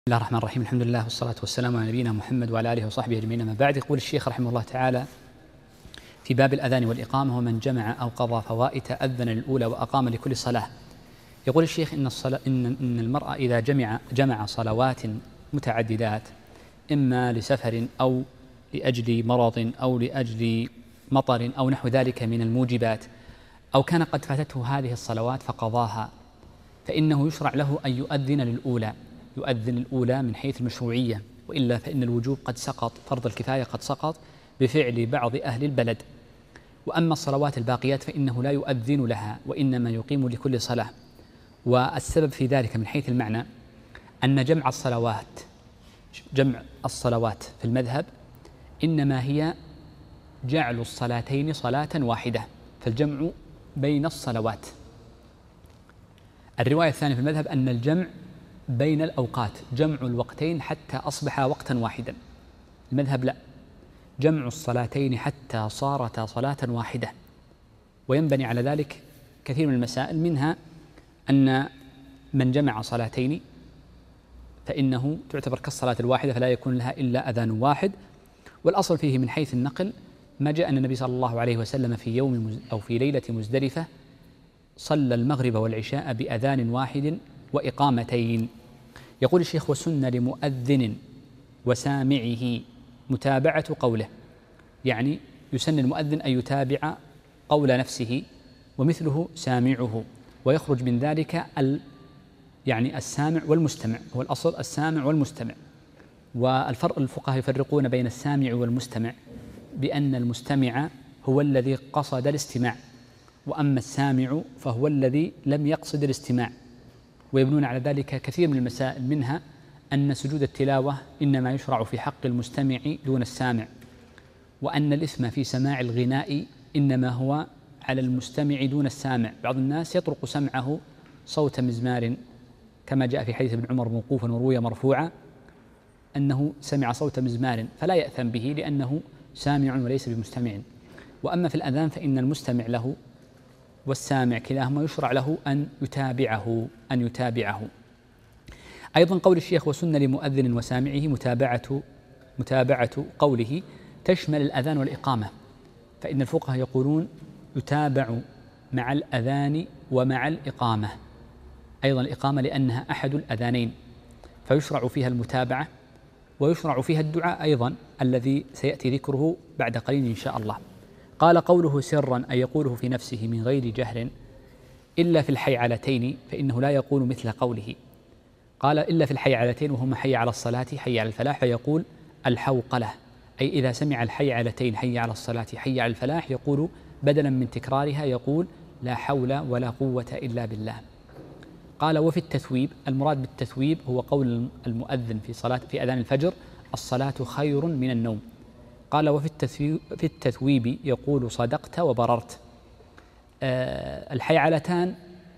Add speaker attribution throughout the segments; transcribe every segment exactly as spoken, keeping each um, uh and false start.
Speaker 1: بسم الله الرحمن الرحيم. الحمد لله والصلاة والسلام على نبينا محمد وعلى آله وصحبه أجمعين. أما بعد، يقول الشيخ رحمه الله تعالى في باب الأذان والإقامة: ومن جمع أو قضى فوائت أذن للأولى وأقام لكل صلاة. يقول الشيخ إن الصلاة إن إن المرأة إذا جمع جمع صلوات متعددات، إما لسفر أو لأجل مرض أو لأجل مطر أو نحو ذلك من الموجبات، أو كان قد فاتته هذه الصلوات فقضاها، فإنه يشرع له أن يؤذن للأولى يؤذن الأولى من حيث المشروعية، وإلا فإن الوجوب قد سقط، فرض الكفاية قد سقط بفعل بعض أهل البلد. وأما الصلوات الباقيات فإنه لا يؤذن لها، وإنما يقيم لكل صلاة. والسبب في ذلك من حيث المعنى أن جمع الصلوات جمع الصلوات في المذهب إنما هي جعل الصلاتين صلاة واحدة، فالجمع بين الصلوات. الرواية الثانية في المذهب أن الجمع بين الأوقات، جمع الوقتين حتى أصبحا وقتا واحدا. المذهب لا، جمع الصلاتين حتى صارتا صلاة واحدة. وينبني على ذلك كثير من المسائل، منها أن من جمع صلاتين فإنه تعتبر كالصلاة الواحدة، فلا يكون لها إلا أذان واحد. والأصل فيه من حيث النقل ما جاء أن النبي صلى الله عليه وسلم في يوم أو في ليلة مزدلفة صلى المغرب والعشاء بأذان واحد وإقامتين. يقول الشيخ: وسن لمؤذن وسامعه متابعة قوله، يعني يسن المؤذن أن يتابع قول نفسه، ومثله سامعه، ويخرج من ذلك ال يعني السامع والمستمع. هو الأصل السامع والمستمع. والفرق الفقهاء يفرقون بين السامع والمستمع بأن المستمع هو الذي قصد الاستماع، وأما السامع فهو الذي لم يقصد الاستماع. ويبنون على ذلك كثير من المسائل، منها أن سجود التلاوة إنما يشرع في حق المستمع دون السامع، وأن الإثم في سماع الغناء إنما هو على المستمع دون السامع. بعض الناس يطرق سمعه صوت مزمار، كما جاء في حديث ابن عمر موقوفا وروي مرفوعا أنه سمع صوت مزمار فلا يأثم به لأنه سامع وليس بمستمع. وأما في الأذان فإن المستمع له والسامع كلاهما يشرع له أن يتابعه أن يتابعه أيضا قول الشيخ: وسن لمؤذن وسامعه متابعة متابعة قوله تشمل الأذان والإقامة، فإن الفقهاء يقولون يتابع مع الأذان ومع الإقامة، أيضا الإقامة لأنها أحد الأذانين، فيشرع فيها المتابعة، ويشرع فيها الدعاء أيضا الذي سيأتي ذكره بعد قليل إن شاء الله. قال: قوله سرا أي يقوله في نفسه من غير جهر، إلا في الحيعلتين فإنه لا يقول مثل قوله. قال: إلا في الحيعلتين وهما حي على الصلاة حي على الفلاح، فيقول الحوقلة، أي إذا سمع الحيعلتين حي على الصلاة حي على الفلاح يقول بدلا من تكرارها يقول لا حول ولا قوة إلا بالله. قال: وفي التثويب، المراد بالتثويب هو قول المؤذن في صلاة في أذان الفجر الصلاة خير من النوم. قال: وفي التثويب, في التثويب يقول صدقت وبررت. أه الحيعلتان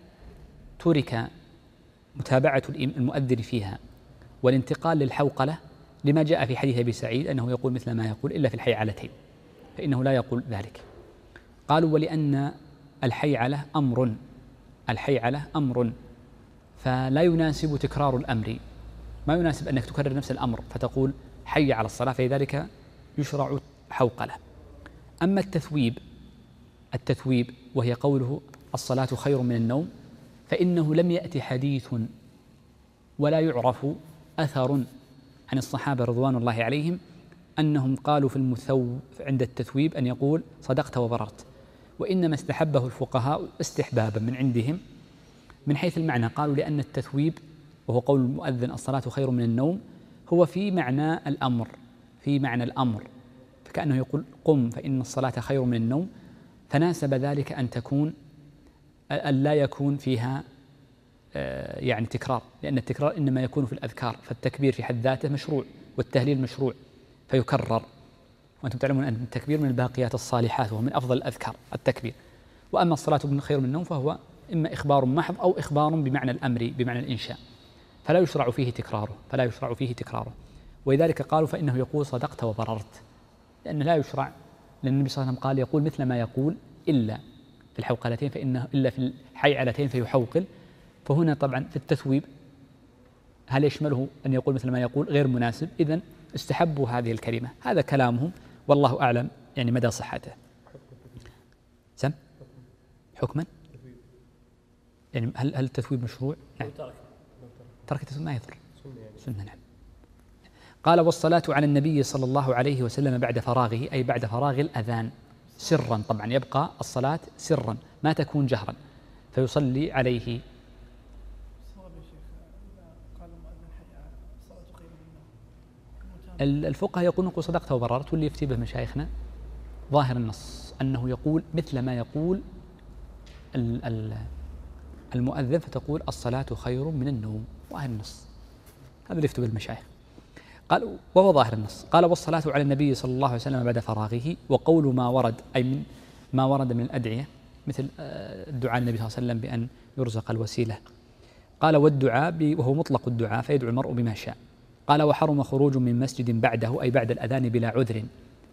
Speaker 1: ترك متابعة المؤذن فيها والانتقال للحوقلة لما جاء في حديث أبي سعيد أنه يقول مثل ما يقول إلا في الحيعلتين، فإنه لا يقول ذلك. قالوا: ولأن الحيعلة أمر الحيعلة أمر فلا يناسب تكرار الأمر، ما يناسب أنك تكرر نفس الأمر فتقول حي على الصلاة، فلذلك يشرع حوقلة. أما التثويب التثويب وهي قوله الصلاة خير من النوم، فإنه لم يأتي حديث ولا يعرف أثر عن الصحابة رضوان الله عليهم أنهم قالوا في المثوب عند التثويب أن يقول صدقت وبررت، وإنما استحبه الفقهاء استحبابا من عندهم من حيث المعنى. قالوا: لأن التثويب وهو قول المؤذن الصلاة خير من النوم هو في معنى الأمر في معنى الأمر فكأنه يقول قم فإن الصلاة خير من النوم، فناسب ذلك أن تكون أن لا يكون فيها يعني تكرار، لأن التكرار إنما يكون في الأذكار، فالتكبير في حد ذاته مشروع والتهليل مشروع فيكرر، وأنتم تعلمون أن التكبير من الباقيات الصالحات وهو من أفضل الأذكار التكبير. وأما الصلاة خير من النوم فهو إما إخبار محض أو إخبار بمعنى الأمر بمعنى الإنشاء، فلا يشرع فيه تكراره فلا يشرع فيه تكراره ولذلك قالوا فإنه يقول صدقت وبررت، لأن لا يشرع، لأن النبي صلى الله عليه وسلم قال يقول مثل ما يقول إلا في الحوقلتين فإنه إلا في الحيعلتين فيحوقل. فهنا طبعا في التثويب هل يشمله أن يقول مثل ما يقول غير مناسب؟ إذن استحبوا هذه الكلمة. هذا كلامهم والله أعلم يعني مدى صحته. سم حكما يعني هل هل التثويب مشروع؟ نعم. ترك التثويب ما يضر، سنة. نعم. قال والصلاة على النبي صلى الله عليه وسلم بعد فراغه، أي بعد فراغ الأذان سرا، طبعا يبقى الصلاة سرا ما تكون جهرا، فيصلي عليه. الفقهاء يقولون قل صدقت وبررت، واللي يفتي به مشايخنا ظاهر النص أنه يقول مثل ما يقول المؤذن، فتقول الصلاة خير من النوم، ظاهر النص، هذا اللي يفتي به المشايخ. قال وهو ظاهر النص. قال والصلاة على النبي صلى الله عليه وسلم بعد فراغه، وقول ما ورد أي من ما ورد من الأدعية مثل الدعاء النبي صلى الله عليه وسلم بأن يرزق الوسيلة. قال والدعاء وهو مطلق الدعاء فيدعو المرء بما شاء. قال وحرم خروج من مسجد بعده أي بعد الأذان بلا عذر،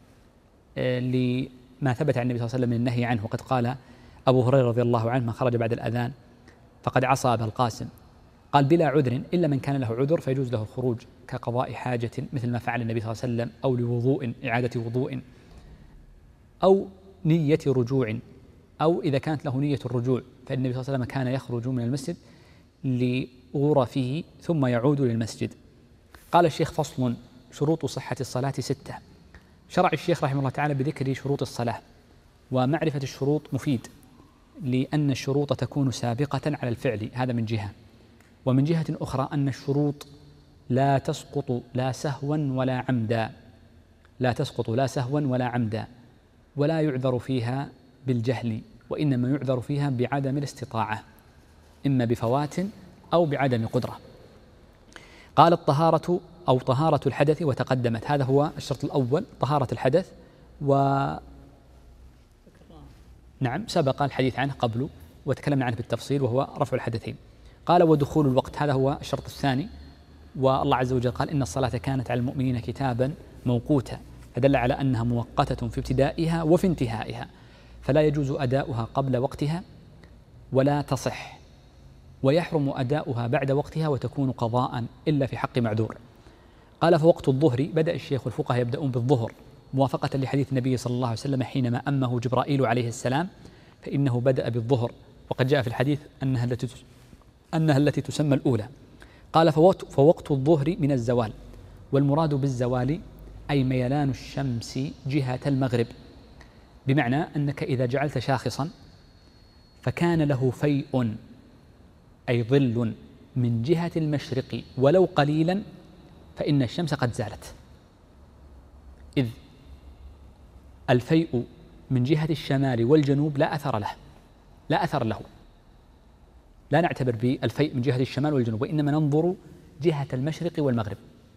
Speaker 1: لما ثبت عن النبي صلى الله عليه وسلم من النهي عنه. وقد قال أبو هريرة رضي الله عنه من خرج بعد الأذان فقد عصى أبا القاسم. قال بلا عذر إلا من كان له عذر فيجوز له الخروج كقضاء حاجة مثل ما فعل النبي صلى الله عليه وسلم، أو لوضوء إعادة وضوء، أو نية رجوع، أو إذا كانت له نية الرجوع فإن النبي صلى الله عليه وسلم كان يخرج من المسجد لغرفه ثم يعود للمسجد. قال الشيخ فصل شروط صحة الصلاة ستة. شرع الشيخ رحمه الله تعالى بذكر شروط الصلاة، ومعرفة الشروط مفيد لأن الشروط تكون سابقة على الفعل، هذا من جهة، ومن جهة أخرى أن الشروط لا تسقط لا سهوا ولا عمدا، لا تسقط لا سهوا ولا عمدا، ولا يعذر فيها بالجهل، وإنما يعذر فيها بعدم الاستطاعة، إما بفوات أو بعدم قدرة. قال الطهارة أو طهارة الحدث وتقدمت، هذا هو الشرط الأول طهارة الحدث، و نعم سبق الحديث عنه قبل وتكلمنا عنه بالتفصيل وهو رفع الحدثين. قال ودخول الوقت، هذا هو الشرط الثاني، والله عز وجل قال إن الصلاة كانت على المؤمنين كتابا موقوتا، فدل على أنها مؤقتة في ابتدائها وفي انتهائها، فلا يجوز أداؤها قبل وقتها ولا تصح، ويحرم أداؤها بعد وقتها وتكون قضاء إلا في حق معذور. قال فوقت الظهر، بدأ الشيخ والفقهاء يبدأون بالظهر موافقة لحديث النبي صلى الله عليه وسلم حينما أمه جبرائيل عليه السلام فإنه بدأ بالظهر، وقد جاء في الحديث أنها التي أنها التي تسمى الأولى. قال فوقت الظهر من الزوال، والمراد بالزوال أي ميلان الشمس جهة المغرب، بمعنى أنك إذا جعلت شاخصا فكان له فيء أي ظل من جهة المشرق ولو قليلا فإن الشمس قد زالت، إذ الفيء من جهة الشمال والجنوب لا أثر له لا أثر له لا نعتبر بالفيء من جهة الشمال والجنوب، وإنما ننظر جهة المشرق والمغرب.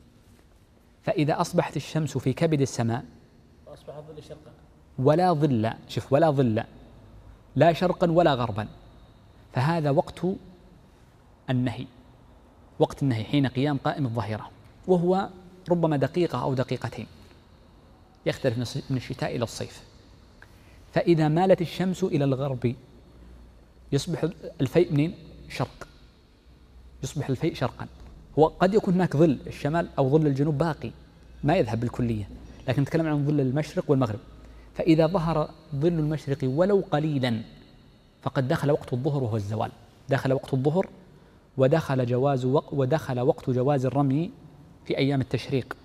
Speaker 1: فإذا أصبحت الشمس في كبد السماء
Speaker 2: أصبح الظل شرقا
Speaker 1: ولا ظل، شوف ولا ظل لا شرقا ولا غربا، فهذا وقت النهي، وقت النهي حين قيام قائم الظهيرة، وهو ربما دقيقة أو دقيقتين، يختلف من الشتاء إلى الصيف. فإذا مالت الشمس إلى الغرب يصبح الفيء منين؟ شرق، يصبح الفيء شرقا. هو قد يكون هناك ظل الشمال أو ظل الجنوب باقي ما يذهب بالكلية، لكن نتكلم عن ظل المشرق والمغرب. فإذا ظهر ظل المشرق ولو قليلا فقد دخل وقت الظهر وهو الزوال، دخل وقت الظهر ودخل جواز وق ودخل وقت جواز الرمي في أيام التشريق.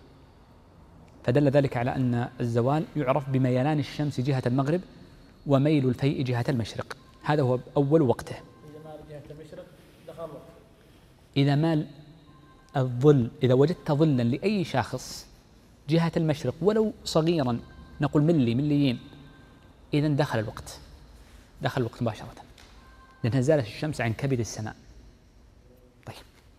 Speaker 1: فدل ذلك على أن الزوال يعرف بميلان الشمس جهة المغرب وميل الفيء جهة المشرق، هذا هو أول وقته.
Speaker 2: إذا مال جهة المشرق دخل وقت.
Speaker 1: إذا مال الظل، إذا وجدت ظلا لأي شخص جهة المشرق ولو صغيرا، نقول ملي مليين، إذن دخل الوقت، دخل الوقت مباشرة، لأنها زالت الشمس عن كبد السماء. طيب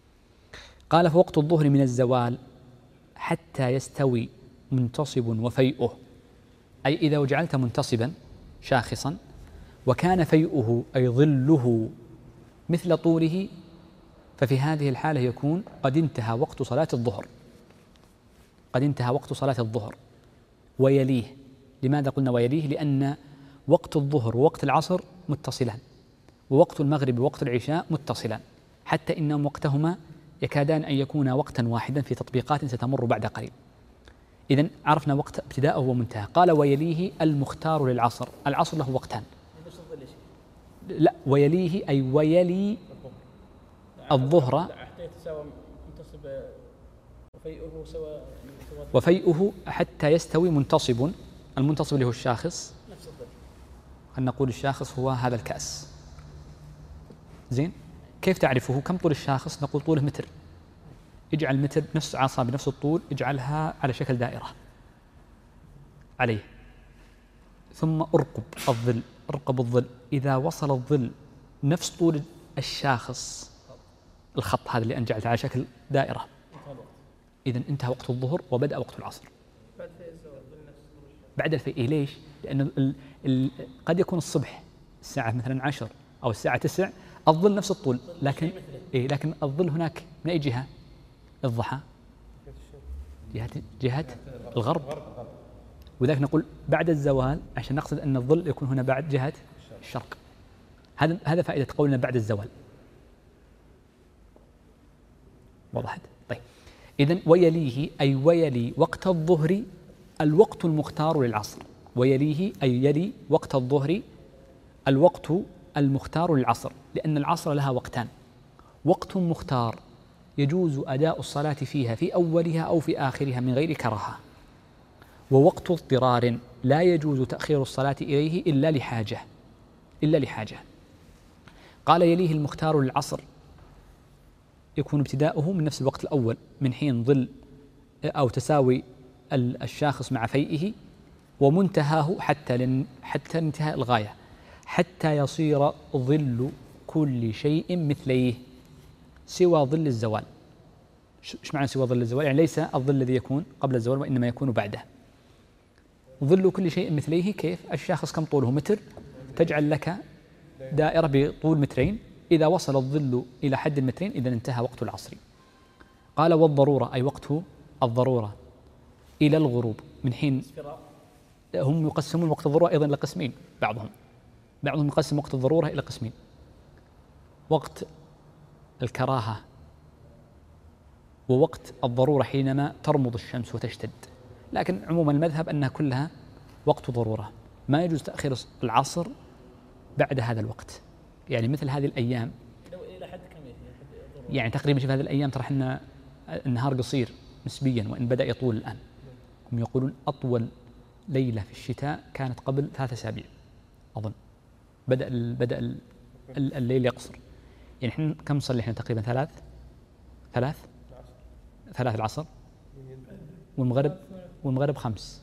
Speaker 1: قال فوقت الظهر من الزوال حتى يستوي منتصب وفيئه، أي إذا جعلت منتصبا شاخصا وكان فيئه أي ظله مثل طوله، ففي هذه الحالة يكون قد انتهى وقت صلاة الظهر، قد انتهى وقت صلاة الظهر ويليه. لماذا قلنا ويليه؟ لأن وقت الظهر ووقت العصر متصلان، ووقت المغرب ووقت العشاء متصلان، حتى إنهم وقتهما يكادان أن يكونا وقتا واحدا في تطبيقات ستمر بعد قليل. إذن عرفنا وقت ابتداءه ومنتهى. قال ويليه المختار للعصر. العصر له وقتان. لا، ويليه أي ويلي الظهر.
Speaker 2: حتى يتساوى منتصب وفيئه سوى
Speaker 1: وفيئه حتى يستوي منتصب. المنتصب اللي هو الشاخص،
Speaker 2: نفس الظل.
Speaker 1: خلينا نقول الشاخص هو هذا الكأس. زين، كيف تعرفه؟ كم طول الشاخص؟ نقول طوله متر. اجعل متر نفس عصا بنفس الطول، اجعلها على شكل دائرة عليه، ثم ارقب الظل. ارقب الظل، إذا وصل الظل نفس طول الشاخص، الخط هذا اللي أنا جعلته على شكل دائرة، إذن انتهى وقت الظهر وبدأ وقت العصر. بعد الفيء. ليش؟ لأن ال ال قد يكون الصبح الساعة مثلا عشر أو الساعة تسع الظل نفس الطول، لكن إيه لكن الظل هناك من أي جهة؟ الضحى جهة جهة الغرب، وذلك نقول بعد الزوال عشان نقصد أن الظل يكون هنا بعد جهة الشرق. هذا هذا فائدة قولنا بعد الزوال. وضحت؟ طيب، إذن ويليه أي ويلي وقت الظهر الوقت المختار للعصر. ويليه أي يلي وقت الظهر الوقت المختار للعصر، لأن العصر لها وقتان. وقت مختار يجوز أداء الصلاة فيها في أولها أو في آخرها من غير كراهة، ووقت اضطرار لا يجوز تأخير الصلاة إليه إلا لحاجة إلا لحاجة. قال يليه المختار للعصر يكون ابتداؤه من نفس الوقت الأول، من حين ظل أو تساوي الشاخص مع فيئه، ومنتهاه حتى حتى انتهاء الغاية، حتى يصير ظل كل شيء مثليه سوى ظل الزوال. ايش معنى سوى ظل الزوال؟ يعني ليس الظل الذي يكون قبل الزوال وإنما يكون بعده. ظل كل شيء مثليه كيف؟ الشاخص كم طوله؟ متر، تجعل لك دائرة بطول مترين، إذا وصل الظل إلى حد المترين إذا انتهى وقت العصر. قال والضرورة أي وقت الضرورة إلى الغروب، من حين هم يقسمون وقت الضرورة أيضا إلى قسمين. بعضهم بعضهم يقسم وقت الضرورة إلى قسمين: وقت الكراهة ووقت الضرورة حينما ترمض الشمس وتشتد. لكن عموما المذهب أنها كلها وقت ضرورة، ما يجوز تأخير العصر بعد هذا الوقت. يعني مثل هذه الأيام
Speaker 2: إلى حد كم؟
Speaker 1: يعني تقريبا شوف هذه الأيام ترى احنا النهار قصير نسبيا وإن بدأ يطول الآن. هم يقولون أطول ليلة في الشتاء كانت قبل ثلاثة أسابيع أظن، بدأ ال بدأ ال الليل يقصر. يعني احنا كم نصلي احنا تقريبا؟ ثلاث ثلاث ثلاث العصر، والمغرب والمغرب خمس،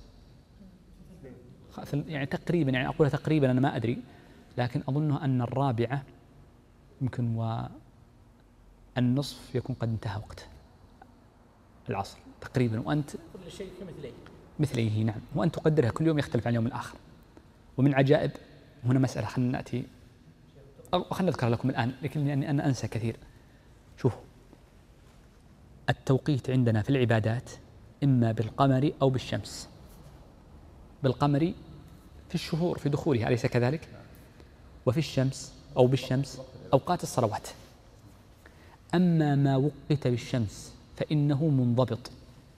Speaker 1: يعني تقريبا، يعني أقول تقريبا أنا ما أدري، لكن أظن أن الرابعة يمكن والنصف يكون قد انتهى وقت العصر تقريبا. وأنت
Speaker 2: كل شيء كمثليه
Speaker 1: مثليه، نعم، وأن تقدرها كل يوم يختلف عن اليوم الآخر. ومن عجائب هنا مسألة خلينا نأتي أو خلينا نذكر لكم الآن لكن يعني أنا أنسى كثير. شوفوا، التوقيت عندنا في العبادات إما بالقمر أو بالشمس. بالقمر في الشهور في دخولها، أليس كذلك؟ وفي الشمس أو بالشمس أوقات الصلوات. أما ما وقت بالشمس فإنه منضبط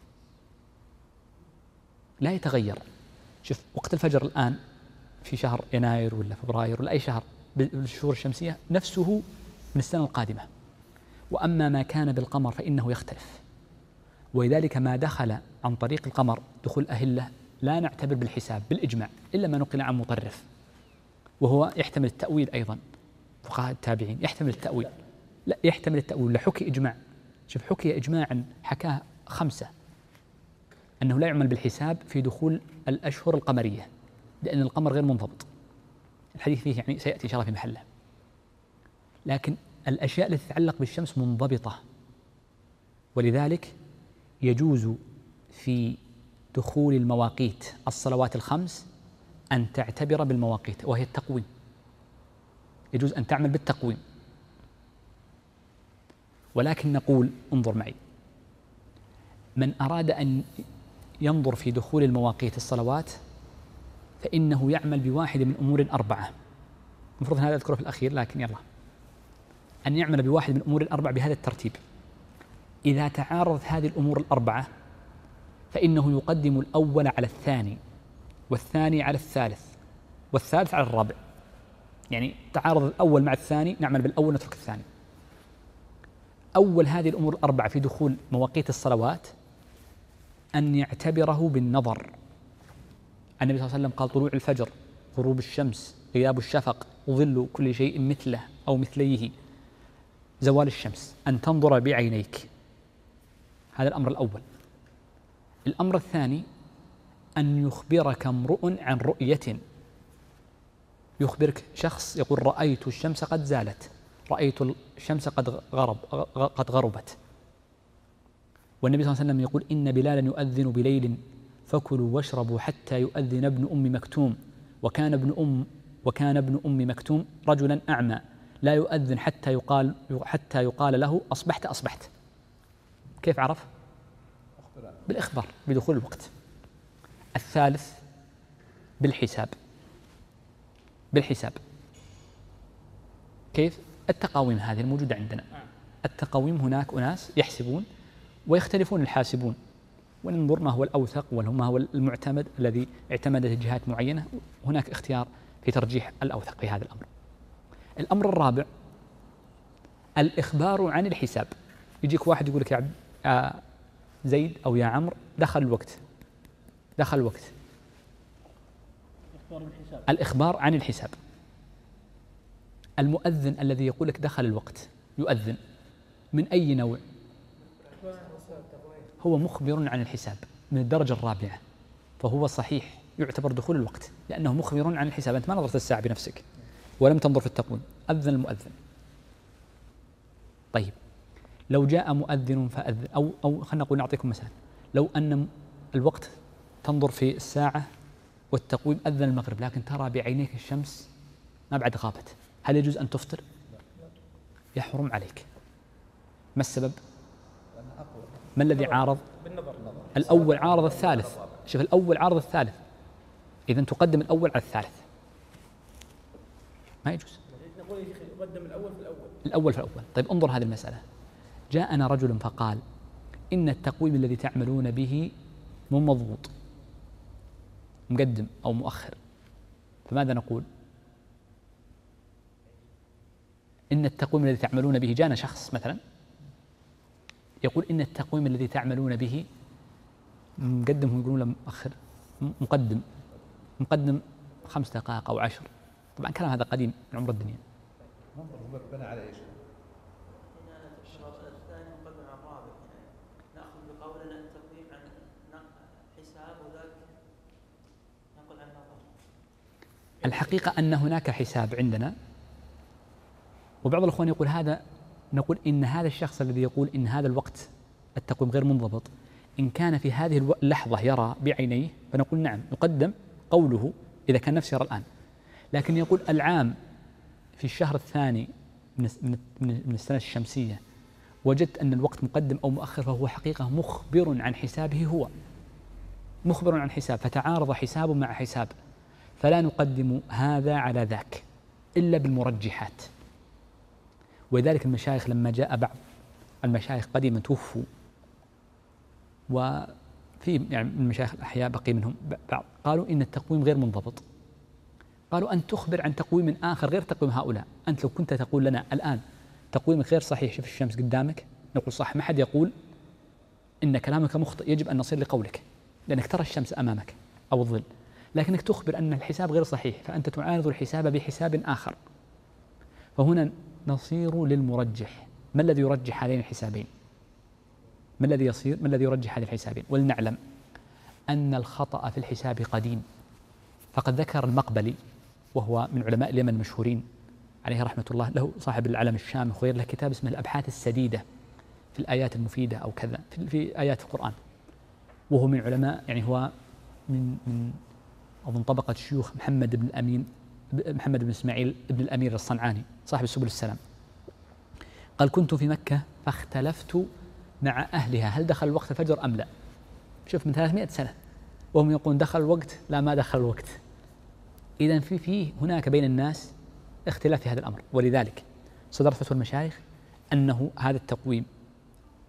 Speaker 1: لا يتغير. شوف، وقت الفجر الآن في شهر يناير ولا فبراير ولا أي شهر بالشهور الشمسية نفسه من السنة القادمة. وأما ما كان بالقمر فإنه يختلف، ولذلك ما دخل عن طريق القمر دخول أهلة لا نعتبر بالحساب بالإجماع إلا ما نقل عن مطرف، وهو يحتمل التأويل أيضا. فقهاء التابعين يحتمل التأويل، لا يحتمل التأويل، لحكي إجماع. شوف، حكي إجماعا حكاه خمسة أنه لا يعمل بالحساب في دخول الأشهر القمرية لأن القمر غير منضبط. الحديث فيه يعني سيأتي إن شاء الله في محله. لكن الأشياء التي تتعلق بالشمس منضبطة، ولذلك يجوز في دخول المواقيت الصلوات الخمس أن تعتبر بالمواقيت، وهي التقويم. يجوز أن تعمل بالتقويم، ولكن نقول انظر معي، من أراد أن ينظر في دخول المواقيت الصلوات فإنه يعمل بواحد من أمور أربعة. المفروض هذا أذكره في الأخير، لكن يلا، أن يعمل بواحد من أمور أربعة بهذا الترتيب: إذا تعارضت هذه الأمور الأربعة فإنه يقدم الأول على الثاني، والثاني على الثالث، والثالث على الرابع. يعني تعارض الأول مع الثاني نعمل بالأول نترك الثاني. أول هذه الأمور الأربعة في دخول مواقيت الصلوات أن يعتبره بالنظر. النبي صلى الله عليه وسلم قال: طلوع الفجر، غروب الشمس، غياب الشفق، ظل كل شيء مثله أو مثليه، زوال الشمس، أن تنظر بعينيك. هذا الأمر الأول. الأمر الثاني أن يخبرك امرؤ عن رؤية، يخبرك شخص يقول: رأيت الشمس قد زالت، رأيت الشمس قد غرب قد غربت. والنبي صلى الله عليه وسلم يقول: إن بلالا يؤذن بليل فكلوا واشربوا حتى يؤذن ابن أم مكتوم، وكان ابن أم وكان ابن أم مكتوم رجلا أعمى لا يؤذن حتى يقال حتى يقال له: أصبحت أصبحت. كيف عرف؟ بالإخبار بدخول الوقت. الثالث بالحساب. بالحساب كيف؟ التقاويم هذه الموجودة عندنا. التقاويم هناك أناس يحسبون ويختلفون الحاسبون، وننظر ما هو الأوثق وما هو المعتمد الذي اعتمدت جهات معينة. هناك اختيار في ترجيح الأوثق في هذا الأمر. الأمر الرابع الإخبار عن الحساب. يجيك واحد يقول لك: يا عبد يا زيد أو يا عمرو دخل الوقت، دخل الوقت. الإخبار عن الحساب. المؤذن الذي يقول لك دخل الوقت يؤذن من أي نوع؟ هو مخبر عن الحساب من الدرجة الرابعة، فهو صحيح يعتبر دخول الوقت لأنه مخبر عن الحساب. أنت ما نظرت الساعة بنفسك ولم تنظر في التقويم، أذن المؤذن. طيب لو جاء مؤذن فأذن، أو أو خلينا نقول نعطيكم مثال، لو أن الوقت تنظر في الساعة والتقويم أذن المغرب لكن ترى بعينيك الشمس ما بعد غابت، هل يجوز أن تفطر؟ يحرم عليك. ما السبب؟ ما الذي عارض؟ الأول عارض الثالث. شوف، الأول عارض الثالث، إذن تقدم الأول على الثالث، ما يجوز.
Speaker 2: نقول يا شيخ يقدم الأول في الأول.
Speaker 1: الأول في الأول. طيب انظر هذه المسألة. جاءنا رجل فقال: إن التقويم الذي تعملون به مو مضبوط، مقدم أو مؤخر. فماذا نقول؟ إن التقويم الذي تعملون به، جاءنا شخص مثلا يقول: إن التقويم الذي تعملون به مقدم، هم يقولون له مؤخر، مقدم مقدم خمس دقائق أو عشر. طبعا كلام هذا قديم من عمر الدنيا.
Speaker 3: منظر بنى على ايش؟
Speaker 4: الثاني مقدم على الرابع، ناخذ بقولنا التقديم عن حساب وذاك نقول عن نظر.
Speaker 1: الحقيقة أن هناك حساب عندنا، وبعض الأخوان يقول هذا، نقول إن هذا الشخص الذي يقول إن هذا الوقت التقويم غير منضبط إن كان في هذه اللحظة يرى بعينيه فنقول نعم يقدم قوله إذا كان نفسه يرى الآن. لكن يقول العام في الشهر الثاني من من السنة الشمسية وجدت أن الوقت مقدم أو مؤخر، فهو حقيقة مخبر عن حسابه، هو مخبر عن حساب، فتعارض حساب مع حساب، فلا نقدم هذا على ذاك إلا بالمرجحات. ولذلك المشايخ لما جاء بعض المشايخ قديما توفوا، وفي يعني من المشايخ الأحياء بقي منهم بعض، قالوا إن التقويم غير منضبط. قالوا أن تخبر عن تقويم آخر غير تقويم هؤلاء. أنت لو كنت تقول لنا الآن تقويمك غير صحيح، شوف الشمس قدامك، نقول صح، ما حد يقول إن كلامك مخطئ، يجب أن نصير لقولك لأنك ترى الشمس أمامك أو الظل. لكنك تخبر أن الحساب غير صحيح، فأنت تعارض الحساب بحساب آخر، فهنا نصير للمرجح. ما الذي يرجح هذين الحسابين؟ ما الذي يصير؟ ما الذي يرجح هذه الحسابين؟ ولنعلم أن الخطأ في الحساب قديم. فقد ذكر المقبلي وهو من علماء اليمن المشهورين عليه رحمة الله، له صاحب العلم الشامخ وغير له كتاب اسمه الأبحاث السديدة في الآيات المفيدة أو كذا في, في آيات القرآن، وهو من علماء يعني هو من من أظن طبقة شيوخ محمد بن الأمين محمد بن إسماعيل بن الأمير الصنعاني صاحب سبل السلام. قال: كنت في مكة فاختلفت مع أهلها هل دخل وقت الفجر أم لا. شوف من ثلاثمائة سنة وهم يقولون دخل الوقت، لا ما دخل الوقت. إذن في فيه هناك بين الناس اختلاف في هذا الأمر. ولذلك صدرت فتوى المشايخ أنه هذا التقويم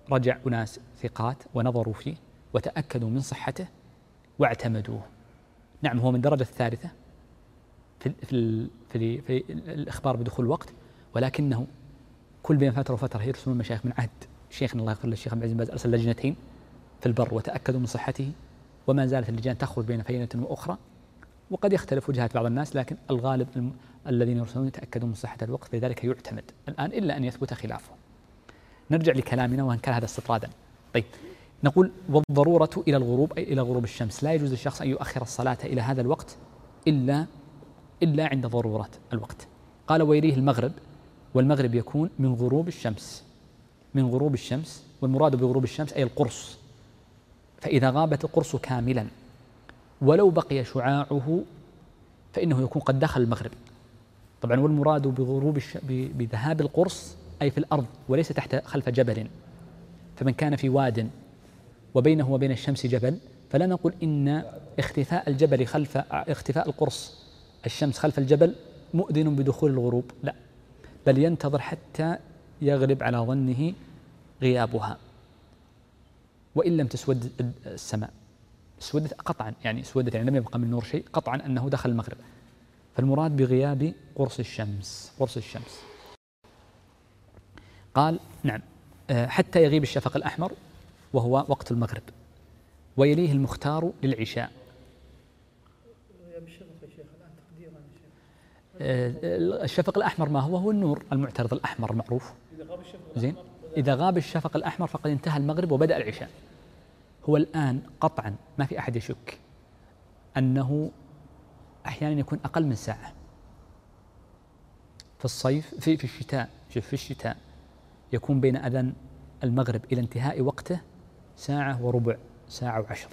Speaker 1: رجع أناس ثقات ونظروا فيه وتأكدوا من صحته واعتمدوه. نعم هو من درجة الثالثة في في في, في الإخبار بدخول الوقت، ولكنه كل بين فترة وفترة يرسلون المشايخ من عهد شيخنا الله يغفر له الشيخ عبد العزيز بن باز أرسل لجنتين في البر وتأكدوا من صحته، وما زالت اللجان تخرج بين فينة وأخرى، وقد يختلف وجهات بعض الناس، لكن الغالب الم... الذين يرسلون يتأكدوا من صحة الوقت، لذلك يعتمد الآن إلا أن يثبت خلافه. نرجع لكلامنا وإن كان هذا استطرادا. طيب نقول والضرورة إلى الغروب أي إلى غروب الشمس، لا يجوز للشخص أن يؤخر الصلاة إلى هذا الوقت إلا إلا عند ضرورة الوقت. قال ويليه المغرب، والمغرب يكون من غروب الشمس، من غروب الشمس، والمراد بغروب الشمس أي القرص، فإذا غابت القرص كاملا ولو بقي شعاعه فإنه يكون قد دخل المغرب. طبعا والمراد بغروب الش... بذهاب القرص أي في الأرض وليس تحت خلف جبل، فمن كان في واد وبينه وبين الشمس جبل فلا نقول إن اختفاء الجبل خلف اختفاء القرص الشمس خلف الجبل مؤذن بدخول الغروب، لا، بل ينتظر حتى يغلب على ظنه غيابها، وإن لم تسود السماء، اسودت قطعا، يعني اسودت يعني لم يبقى من نور شيء، قطعا أنه دخل المغرب. فالمراد بغياب قرص الشمس، قرص الشمس. قال نعم حتى يغيب الشفق الأحمر وهو وقت المغرب، ويليه المختار للعشاء. الشفق الأحمر ما هو؟ هو النور المعترض الأحمر المعروف. زين، إذا غاب الشفق الأحمر فقد انتهى المغرب وبدأ العشاء. هو الآن قطعا ما في أحد يشك أنه أحيانا يكون أقل من ساعة في الصيف، في في الشتاء، شوف في الشتاء يكون بين أذان المغرب إلى انتهاء وقته ساعة وربع، ساعة وعشر،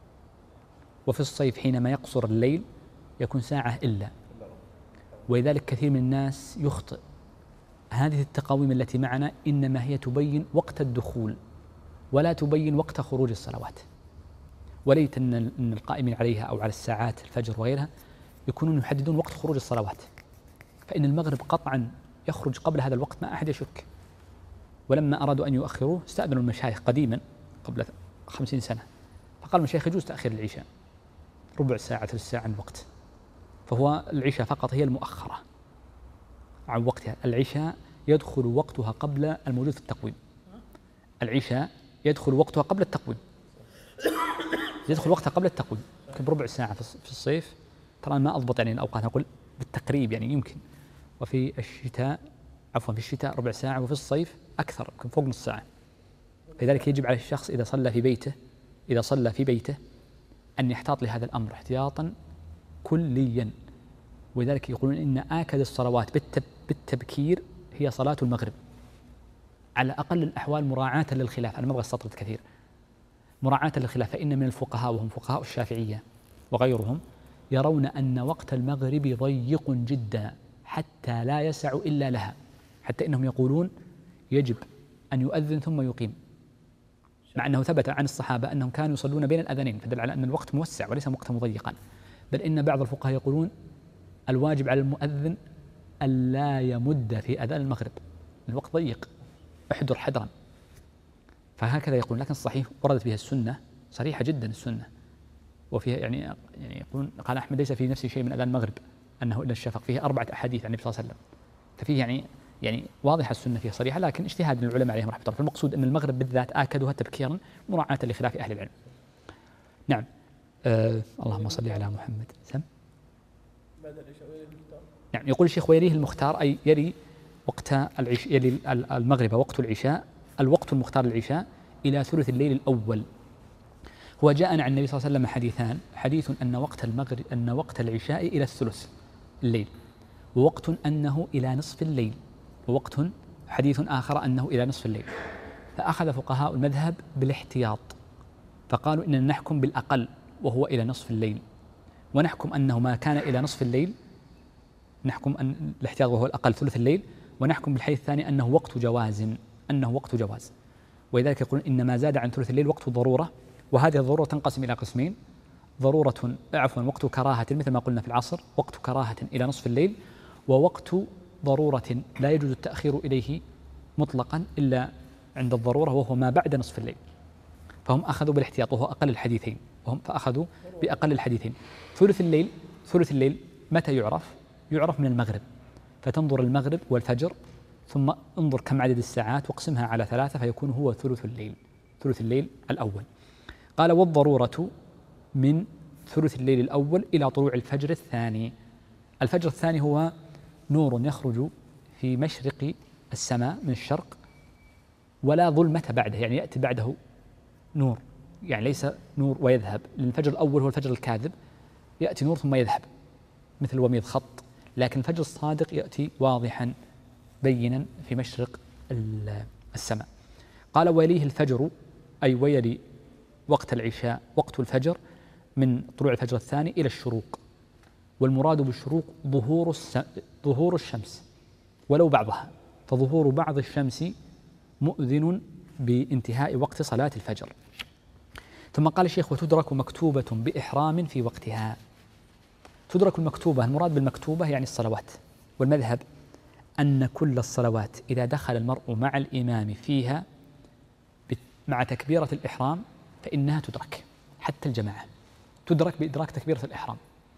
Speaker 1: وفي الصيف حينما يقصر الليل يكون ساعة إلا، ولذلك كثير من الناس يخطئ. هذه التقاويم التي معنا إنما هي تبين وقت الدخول ولا تبين وقت خروج الصلوات، وليت أن القائمين عليها أو على الساعات الفجر وغيرها يكونون يحددون وقت خروج الصلوات، فإن المغرب قطعا يخرج قبل هذا الوقت ما أحد يشك. ولما أرادوا أن يؤخروه استأذنوا المشايخ قديما قبل خمسين سنة، فقال المشايخ يجوز تأخير العشاء ربع ساعة ثلث ساعة عن الوقت، فهو العشاء فقط هي المؤخرة عن وقتها. العشاء يدخل وقتها قبل الموجود في التقويم، العشاء يدخل وقتها قبل التقويم، يدخل وقتها قبل التقويم يمكن بربع ساعة في الصيف، ترى ما أضبط يعني الأوقات أقول بالتقريب يعني يمكن، وفي الشتاء عفوا في الشتاء ربع ساعة، وفي الصيف أكثر يمكن فوق نص ساعة. لذلك يجب على الشخص إذا صلى في بيته إذا صلى في بيته أن يحتاط لهذا الأمر احتياطا كليا. ولذلك يقولون إن آكد الصلوات بالتب بالتبكير هي صلاة المغرب على أقل الأحوال مراعاة للخلاف. أنا ما أبغى أستطرد كثير، مراعاة للخلاف، فإن من الفقهاء وهم فقهاء الشافعية وغيرهم يرون أن وقت المغرب ضيق جدا حتى لا يسع إلا لها، حتى إنهم يقولون يجب أن يؤذن ثم يقيم، مع أنه ثبت عن الصحابة أنهم كانوا يصلون بين الأذانين، فدل على أن الوقت موسع وليس وقتا مضيقا. بل إن بعض الفقهاء يقولون الواجب على المؤذن ألا يمد في أذان المغرب، الوقت ضيق، احذر حذرا. فهكذا يقول، لكن الصحيح وردت بها السنة صريحة جدا السنة، وفيها يعني يعني يقولون قال أحمد ليس في نفسه شيء من أذان المغرب أنه إلا الشفق، فيه أربعة أحاديث عن النبي صلى الله عليه وسلم، ففيه يعني يعني واضحة السنة فيها صريحة، لكن اجتهاد من العلماء عليهم رحمة الله. فالمقصود أن المغرب بالذات آكدها تبكيرا مراعاة لخلاف أهل العلم. نعم. آه اللهم صل على محمد. سم. نعم. يقول الشيخ ويليه المختار أي يلي وقت العش يلي المغرب وقت العشاء، الوقت المختار للعشاء إلى ثلث الليل الأول. هو جاءنا عن النبي صلى الله عليه وسلم حديثان، حديث أن وقت المغرب أن وقت العشاء إلى الثلث الليل، ووقت أنه إلى نصف الليل، ووقت حديث آخر أنه إلى نصف الليل. فأخذ فقهاء المذهب بالاحتياط، فقالوا إننا نحكم بالأقل وهو إلى نصف الليل، ونحكم أنه ما كان إلى نصف الليل نحكم أن الاحتياط وهو الأقل ثلث الليل، ونحكم بالحديث الثاني أنه وقت جواز أنه وقت جواز. ولذلك يقولون إن ما زاد عن ثلث الليل وقت ضرورة، وهذه الضرورة تنقسم إلى قسمين: ضرورة عفوا وقت كراهة مثل ما قلنا في العصر، وقت كراهة إلى نصف الليل، ووقت ضرورة لا يجوز التأخير إليه مطلقا إلا عند الضرورة وهو ما بعد نصف الليل، فهم أخذوا بالاحتياط وهو أقل الحديثين، وهم فأخذوا بأقل الحديثين. ثلث الليل ثلث الليل متى يعرف؟ يعرف من المغرب، فتنظر المغرب والفجر ثم انظر كم عدد الساعات واقسمها على ثلاثة فيكون هو ثلث الليل، ثلث الليل الأول. قال والضرورة من ثلث الليل الأول إلى طلوع الفجر الثاني. الفجر الثاني هو نور يخرج في مشرق السماء من الشرق ولا ظلمة بعده، يعني يأتي بعده نور، يعني ليس نور ويذهب، لأن الفجر الأول هو الفجر الكاذب يأتي نور ثم يذهب مثل وميض خط، لكن الفجر الصادق يأتي واضحا بينا في مشرق السماء. قال ويليه الفجر، أي ويلي وقت العشاء وقت الفجر من طلوع الفجر الثاني إلى الشروق، والمراد بالشروق ظهور ظهور الشمس ولو بعضها، فظهور بعض الشمس مؤذن بانتهاء وقت صلاة الفجر. ثم قال الشيخ وتدرك مكتوبة بإحرام في وقتها. تدرك المكتوبة، المراد بالمكتوبة يعني الصلوات، والمذهب أن كل الصلوات إذا دخل المرء مع الإمام فيها مع تكبيرة الإحرام فإنها تدرك، حتى الجماعة تدرك بإدراك تكبيرة الإحرام.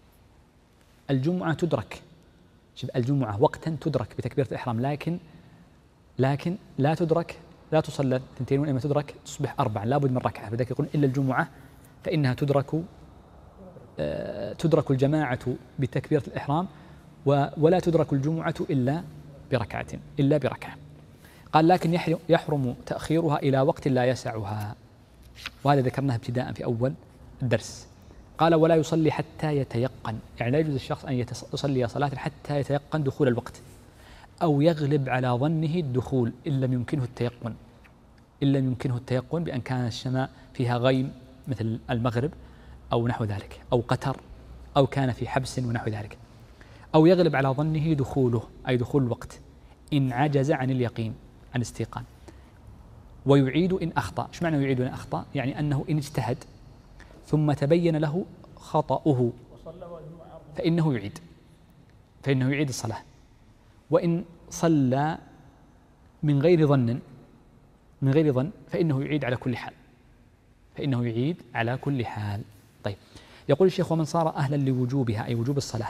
Speaker 1: الجمعة تدرك، شوف الجمعة وقتا تدرك بتكبيرة الإحرام، لكن لكن لا تدرك، لا تصلى ثنتين وإنما تدرك تصبح أربعة، لابد من ركعة، فذلك يقول إلا الجمعة فإنها تدرك آه تدرك الجماعة بتكبيرة الإحرام ولا تدرك الجمعة إلا بركعة إلا بركعة. قال لكن يحرم تأخيرها إلى وقت لا يسعها، وهذا ذكرناه ابتداء في أول الدرس. قال ولا يصلي حتى يتيقن، يعني لا يجوز الشخص أن يصلي صلاة حتى يتيقن دخول الوقت أو يغلب على ظنه الدخول إن لم يمكنه التيقن، إن لم يمكنه التيقن بأن كان السماء فيها غيم مثل المغرب أو نحو ذلك، أو قتر، أو كان في حبس ونحو ذلك، أو يغلب على ظنه دخوله أي دخول الوقت إن عجز عن اليقين عن الاستيقان، ويعيد إن أخطأ. إيش معنى يعيد إن أخطأ؟ يعني أنه إن اجتهد ثم تبين له خطأه فإنه يعيد فإنه يعيد الصلاة، وإن صلى من غير ظن من غير ظن فإنه يعيد على كل حال فإنه يعيد على كل حال. طيب، يقول الشيخ ومن صار أهلا لوجوبها أي وجوب الصلاة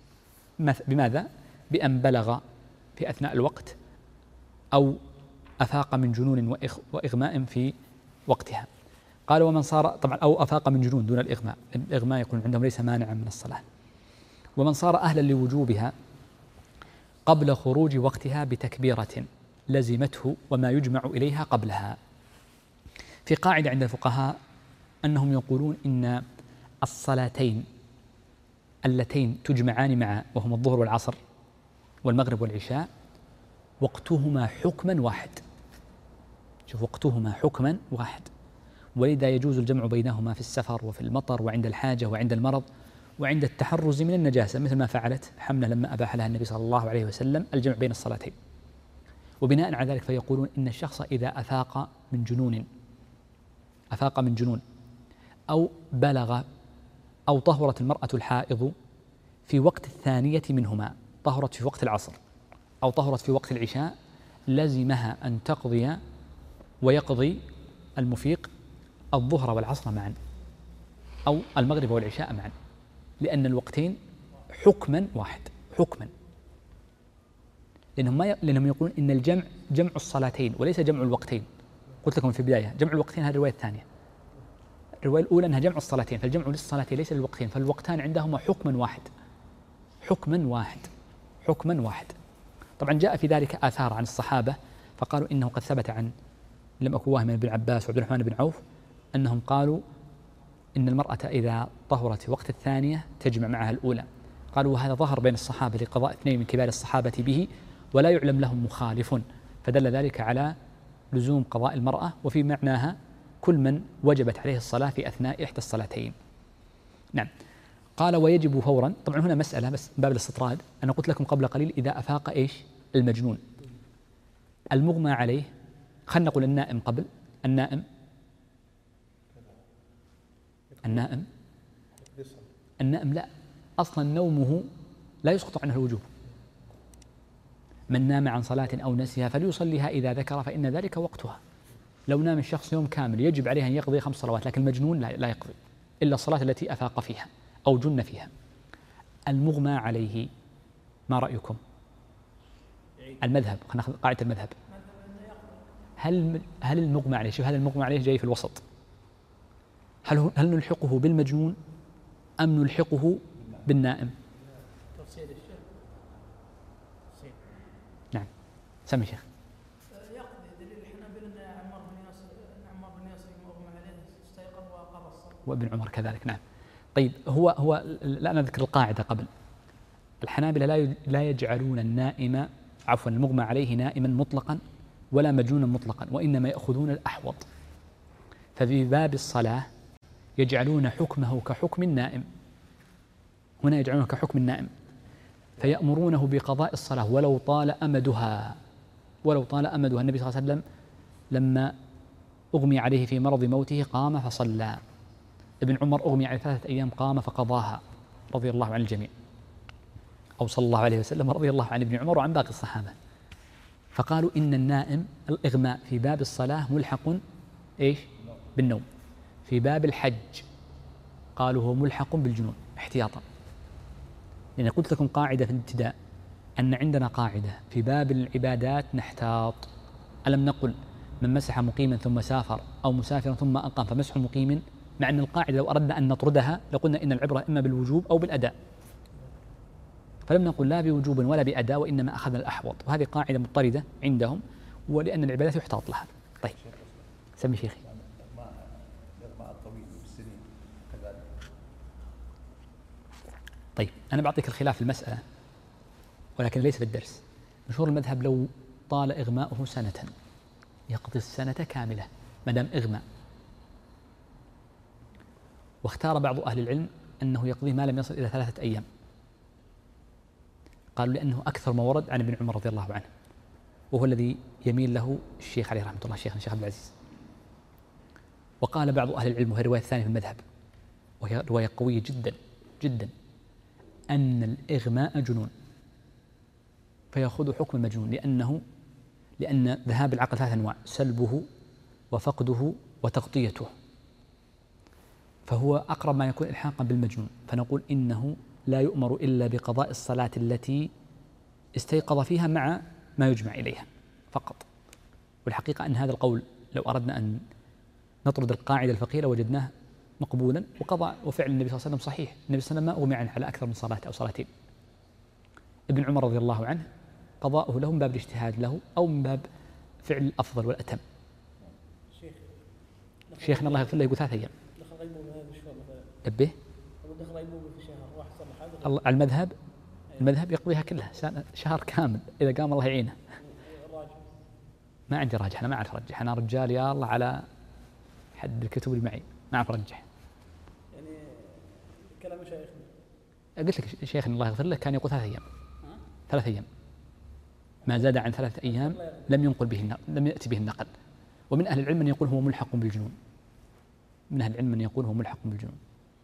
Speaker 1: بماذا؟ بأن بلغ في أثناء الوقت أو أفاق من جنون وإغماء في وقتها. قال ومن صار طبعا أو أفاق من جنون دون الإغماء، الإغماء يكون عندهم ليس مانعا من الصلاة. ومن صار أهلا لوجوبها قبل خروج وقتها بتكبيرة لزمته وما يجمع إليها قبلها. في قاعدة عند الفقهاء أنهم يقولون إن الصلاتين اللتين تجمعان معا وهما الظهر والعصر والمغرب والعشاء وقتهما حكما واحد. شوف وقتهما حكما واحد، ولذا يجوز الجمع بينهما في السفر وفي المطر وعند الحاجة وعند المرض وعند التحرز من النجاسة، مثل ما فعلت حملة لما أباح لها النبي صلى الله عليه وسلم الجمع بين الصلاتين. وبناء على ذلك فيقولون إن الشخص إذا أفاق من جنون أفاق من جنون أو بلغ أو طهرت المرأة الحائض في وقت الثانية منهما، طهرت في وقت العصر أو طهرت في وقت العشاء، لزمها أن تقضي ويقضي المفيق الظهر والعصر معا أو المغرب والعشاء معا، لأن الوقتين حكما واحد حكما، لأنهم, ما ي... لأنهم يقولون إن الجمع جمع الصلاتين وليس جمع الوقتين. قلت لكم في البداية جمع الوقتين هذه الرواية الثانية، الرواية الأولى أنها جمع الصلاتين، فالجمع للصلاتين ليس للوقتين، فالوقتان عندهما حكما واحد حكما واحد حكما واحد. طبعا جاء في ذلك آثار عن الصحابة فقالوا إنه قد ثبت عن لم أكن واهم بن عباس وعبد الرحمن بن عوف أنهم قالوا إن المرأة إذا طهرت في وقت الثانية تجمع معها الأولى. قالوا وهذا ظهر بين الصحابة لقضاء اثنين من كبار الصحابة به ولا يعلم لهم مخالف، فدل ذلك على لزوم قضاء المرأة وفي معناها كل من وجبت عليه الصلاة في أثناء إحدى الصلاتين. نعم. قال ويجب فورا. طبعا هنا مسألة بس باب الاستطراد، أنا قلت لكم قبل قليل إذا أفاق إيش المجنون المغمى عليه، خلنا نقول النائم قبل النائم النائم النائم لا، أصلا نومه لا يسقط عنه الوجوب. من نام عن صلاة أو نسيها فليصليها إذا ذكر فإن ذلك وقتها. لو نام الشخص يوم كامل يجب عليه أن يقضي خمس صلوات، لكن المجنون لا لا يقضي إلا الصلاة التي أفاق فيها أو جن فيها. المغمى عليه ما رأيكم؟ المذهب، خلينا ناخذ قاعدة المذهب. هل هل المغمى عليه، شوف هذا المغمى عليه جاي في الوسط، هل هو هل نلحقه بالمجنون أم نلحقه بالنائم؟
Speaker 2: تفصيل الشيخ. تفصيل.
Speaker 1: نعم سمي شيخ.
Speaker 2: يقضي دليل الحنابلة أن عمار بن ياسر أن عمار بن ياسر مغمى عليه استيقظ وقضى الصلاة.
Speaker 1: وابن عمر كذلك. نعم. طيب هو هو لا نذكر القاعدة قبل. الحنابلة لا لا يجعلون النائم عفوا المغمى عليه نائما مطلقا ولا مجنونا مطلقا، وإنما يأخذون الأحوط. ففي باب الصلاة يجعلون حكمه كحكم النائم، هنا يجعلونه كحكم النائم، فيأمرونه بقضاء الصلاة ولو طال أمدها، ولو طال أمدها. النبي صلى الله عليه وسلم لما أغمي عليه في مرض موته قام فصلى، ابن عمر أغمي عليه ثلاثة أيام قام فقضاها رضي الله عن الجميع، أو صلى الله عليه وسلم رضي الله عن ابن عمر وعن باقي الصحابة. فقالوا إن النائم الإغماء في باب الصلاة ملحق إيش؟ بالنوم. في باب الحج قالوا هو ملحق بالجنون احتياطا، لأن قلت لكم قاعدة في الابتداء أن عندنا قاعدة في باب العبادات نحتاط. ألم نقل من مسح مقيما ثم سافر أو مسافرا ثم أقام فمسح مقيم، مع أن القاعدة لو أردنا أن نطردها لقلنا إن العبرة إما بالوجوب أو بالأداء، فلم نقل لا بوجوب ولا بأداء، وإنما أخذنا الأحوط، وهذه قاعدة مضطردة عندهم، ولأن العبادات يحتاط لها. طيب سمي شيخي.
Speaker 3: الإغماء الطويل بالسنين كذلك.
Speaker 1: طيب أنا بعطيك الخلاف في المسألة ولكن ليس في الدرس. مشهور المذهب لو طال إغماؤه سنة يقضي السنة كاملة ما دام إغماء، واختار بعض أهل العلم أنه يقضي ما لم يصل إلى ثلاثة أيام، قالوا لأنه أكثر ما ورد عن ابن عمر رضي الله عنه، وهو الذي يميل له الشيخ عليه رحمة الله شيخنا الشيخ عبد العزيز. وقال بعض أهل العلم وهي الرواية الثانية في المذهب وهي رواية قوية جدا جدا أن الإغماء جنون فيأخذ حكم المجنون، لأنه لأن ذهاب العقل ثلاث أنواع: سلبه وفقده وتغطيته، فهو أقرب ما يكون إلحاقا بالمجنون، فنقول إنه لا يؤمر إلا بقضاء الصلاة التي استيقظ فيها مع ما يجمع إليها فقط. والحقيقة أن هذا القول لو أردنا أن نطرد القاعدة الفقهية لوجدناه مقبولا وقضاء، وفعل النبي صلى الله عليه وسلم صحيح. النبي صلى الله عليه وسلم ما أغمي عنه على أكثر من صلاة أو صلاتين. ابن عمر رضي الله عنه قضاؤه له من باب الاجتهاد له أو من باب فعل الأفضل والأتم.
Speaker 2: شيخ
Speaker 1: شيخنا الله يغفر له يقول ثلاث أيام.
Speaker 2: دخل غيبوبة هذا شهر مثلا.
Speaker 1: أبيه
Speaker 2: دخل غيبوبة في شهر واحد صار حاجة.
Speaker 1: الله على المذهب، المذهب يقضيها كلها شهر كامل إذا قام الله يعينه.
Speaker 2: الراجح.
Speaker 1: ما عندي راجح، أنا ما أعرف أرجح، أنا رجال يا الله على حد الكتب اللي معي ما أعرف أرجح.
Speaker 2: يعني كلام شيخنا.
Speaker 1: قلت لك شيخنا الله يغفر له كان يقول ثلاث أيام. ثلاث أيام ما زاد عن ثلاثة أيام لم ينقل به النقل، لم يأتي به النقل. ومن أهل العلم من يقول هو ملحق بالجنون، من أهل العلم من يقول هو ملحق بالجنون.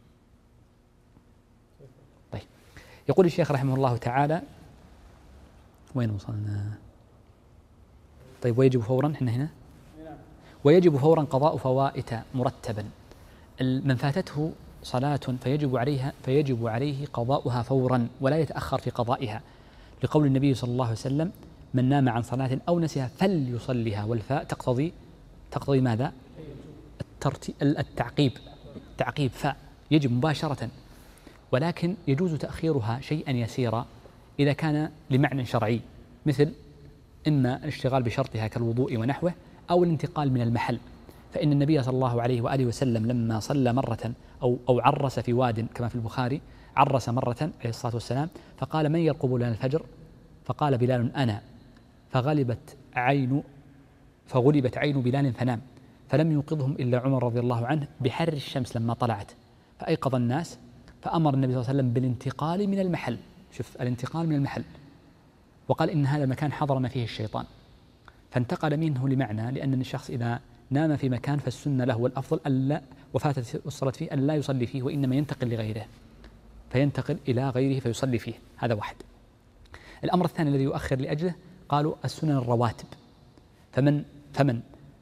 Speaker 1: طيب يقول الشيخ رحمه الله تعالى وين وصلنا؟ طيب ويجب فورا احنا هنا ويجب فورا قضاء فوائت مرتبا. من فاتته صلاة فيجب عليها فيجب عليه قضاؤها فورا ولا يتأخر في قضائها، لقول النبي صلى الله عليه وسلم: من نام عن صلاة أو نسيها فليصليها. والفاء تقتضي تقتضي ماذا؟ الترتيب، التعقيب، تعقيب فاء يجب مباشرة، ولكن يجوز تأخيرها شيئا يسيرا إذا كان لمعنى شرعي، مثل إما الاشتغال بشرطها كالوضوء ونحوه أو الانتقال من المحل. فإن النبي صلى الله عليه وآله وسلم لما صلى مرة أو أو عرس في واد كما في البخاري، عرس مرة عليه الصلاة والسلام فقال: من يرقب لنا الفجر؟ فقال بلال: أنا. فغلبت عين فغلبت عين بلال فنام، فلم يوقظهم إلا عمر رضي الله عنه بحر الشمس لما طلعت، فأيقظ الناس، فأمر النبي صلى الله عليه وسلم بالانتقال من المحل. شوف الانتقال من المحل، وقال إن هذا المكان حضر ما فيه الشيطان، فانتقل منه لمعنى لأن الشخص إذا نام في مكان فالسنة له والأفضل ألا وفاتت الصلاة فيه أن لا يصلي فيه، وإنما ينتقل لغيره، فينتقل إلى غيره فيصلي فيه. هذا واحد. الأمر الثاني الذي يؤخر لأجله قالوا السنن الرواتب، فمن فمن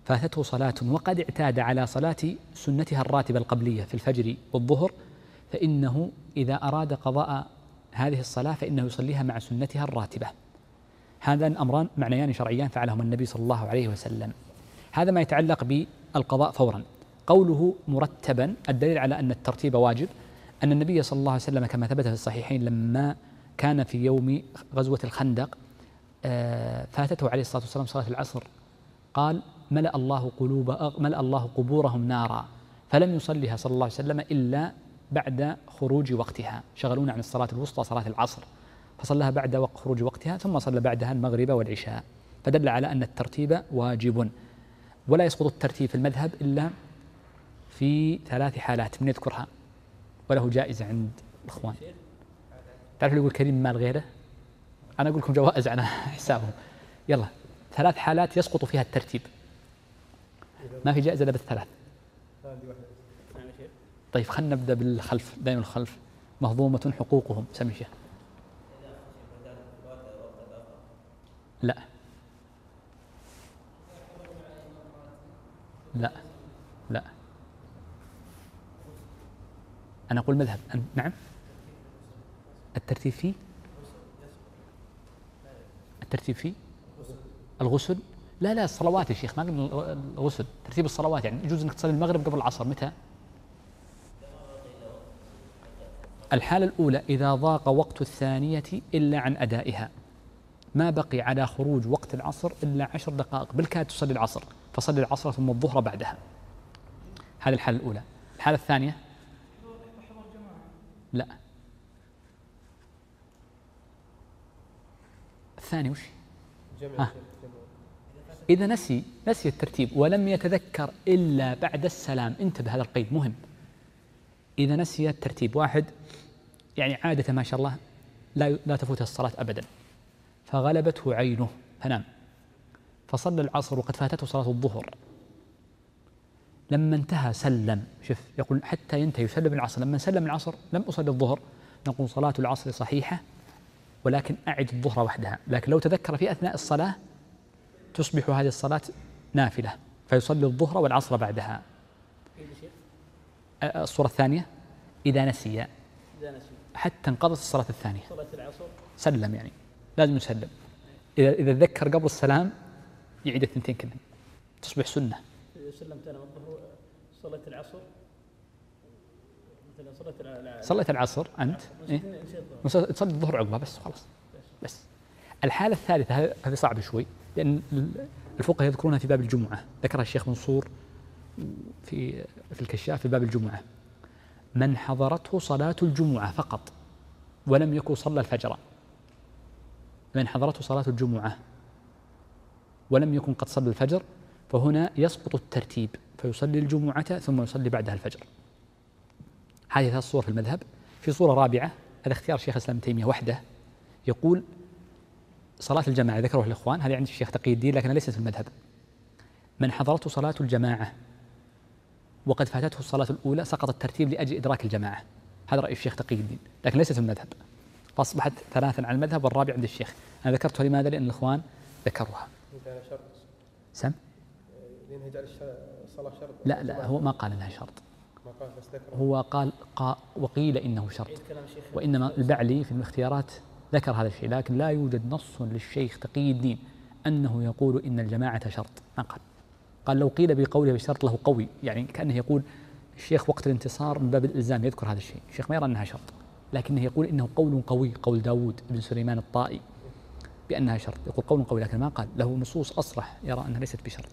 Speaker 1: فاتته صلاة وقد اعتاد على صلاة سنتها الراتبة القبلية في الفجر والظهر، فإنه إذا أراد قضاء هذه الصلاة فإنه يصليها مع سنتها الراتبة. هذان أمران معنيان شرعيان فعلهما النبي صلى الله عليه وسلم. هذا ما يتعلق بالقضاء فورا. قوله مرتبا، الدليل على أن الترتيب واجب أن النبي صلى الله عليه وسلم كما ثبت في الصحيحين لما كان في يوم غزوة الخندق فاتته عليه الصلاة والسلام صلاة العصر، قال ملأ الله قلوب ملأ الله قبورهم نارا، فلم يصليها صلى الله عليه وسلم إلا بعد خروج وقتها، شغلونا عن الصلاة الوسطى صلاة العصر، فصلىها بعد خروج وقتها ثم صلى بعدها المغرب والعشاء، فدل على أن الترتيب واجب. ولا يسقط الترتيب في المذهب إلا في ثلاث حالات من يذكرها، وله جائزة عند الإخوان. تعرف اللي يقول كريم مال غيره، أنا أقول لكم جوائز على حسابهم. يلا، ثلاث حالات يسقط فيها الترتيب، ما في جائزة إلا بالثلاث. طيب خلنا نبدأ بالخلف، دائما الخلف مهضومة حقوقهم. سمي شيخ. لا لا لا أنا أقول مذهب. نعم، الترتيب فيه الترتيب فيه الغسل. لا لا الصلوات يا شيخ، ما قلنا الغسل، ترتيب الصلوات. يعني يجوز أنك تصلي المغرب قبل العصر متى؟ الحالة الأولى إذا ضاق وقت الثانية إلا عن أدائها، ما بقي على خروج وقت العصر إلا عشر دقائق بالكاد تصلي العصر، فصلي العصر ثم الظهر بعدها. هذه الحالة الأولى. الحالة الثانية لا، الثاني وش؟ ها. إذا نسي نسي الترتيب ولم يتذكر إلا بعد السلام، انتبه هذا القيد مهم. إذا نسي الترتيب، واحد يعني عادة ما شاء الله لا لا تفوته الصلاة أبدا، فغلبته عينه فنام، فصلى العصر وقد فاتته صلاة الظهر، لما انتهى سلم. شوف يقول حتى ينتهي يسلم العصر، لما سلم العصر لم أصلي الظهر، نقول صلاة العصر صحيحة ولكن أعد الظهر وحدها. لكن لو تذكر في أثناء الصلاة تصبح هذه الصلاة نافلة، فيصلي الظهر والعصر بعدها. الصورة الثانية إذا نسي حتى انقضت الصلاة الثانية سلم، يعني لازم يسلم. إذا إذا تذكر قبل السلام يعيد الثنتين كلهم، تصبح سنة.
Speaker 5: إذا سلمت أنا الظهر صليت العصر مثلا، صليت العصر
Speaker 1: صليت العصر أنت إيه؟ تصلي الظهر عقبها بس خلاص. بس الحالة الثالثة هذه صعبة شوي، لأن الفقهاء يذكرونها في باب الجمعة، ذكرها الشيخ منصور في في الكشاف في باب الجمعة. من حضرته صلاة الجمعة فقط ولم يكن صلى الفجر، من حضرته صلاة الجمعة ولم يكن قد صلى الفجر، فهنا يسقط الترتيب، فيصلي الجمعة ثم يصلي بعدها الفجر. هذه ثلاث صور في المذهب. في صورة رابعة، هذا اختيار الشيخ الإسلام ابن تيمية وحده، يقول صلاة الجماعة ذكره الإخوان، هذه عند الشيخ تقي الدين لكنها ليست في المذهب. من حضرته صلاة الجماعة وقد فاتته الصلاة الأولى سقط الترتيب لأجل إدراك الجماعة، هذا رأي الشيخ تقي الدين لكن ليست في المذهب، فأصبحت ثلاثا على المذهب والرابع عند الشيخ. أنا ذكرتها لماذا؟ لأن الإخوان ذكروها. سم؟ لا لا هو ما قال إنها شرط، هو قال قا وقيل إنه شرط، وإنما البعلي في الاختيارات ذكر هذا الشيء، لكن لا يوجد نص للشيخ تقي الدين أنه يقول إن الجماعة شرط، ما قال. قال لو قيل بقوله بالشرط له قوي، يعني كأنه يقول الشيخ وقت الانتصار من باب الإلزام يذكر هذا الشيء. الشيخ ما يرى أنها شرط، لكنه يقول إنه قول قوي، قول داود بن سليمان الطائي بأنها شرط، يقول قول قوي، لكن ما قال له نصوص أصرح يرى أنها ليست بشرط.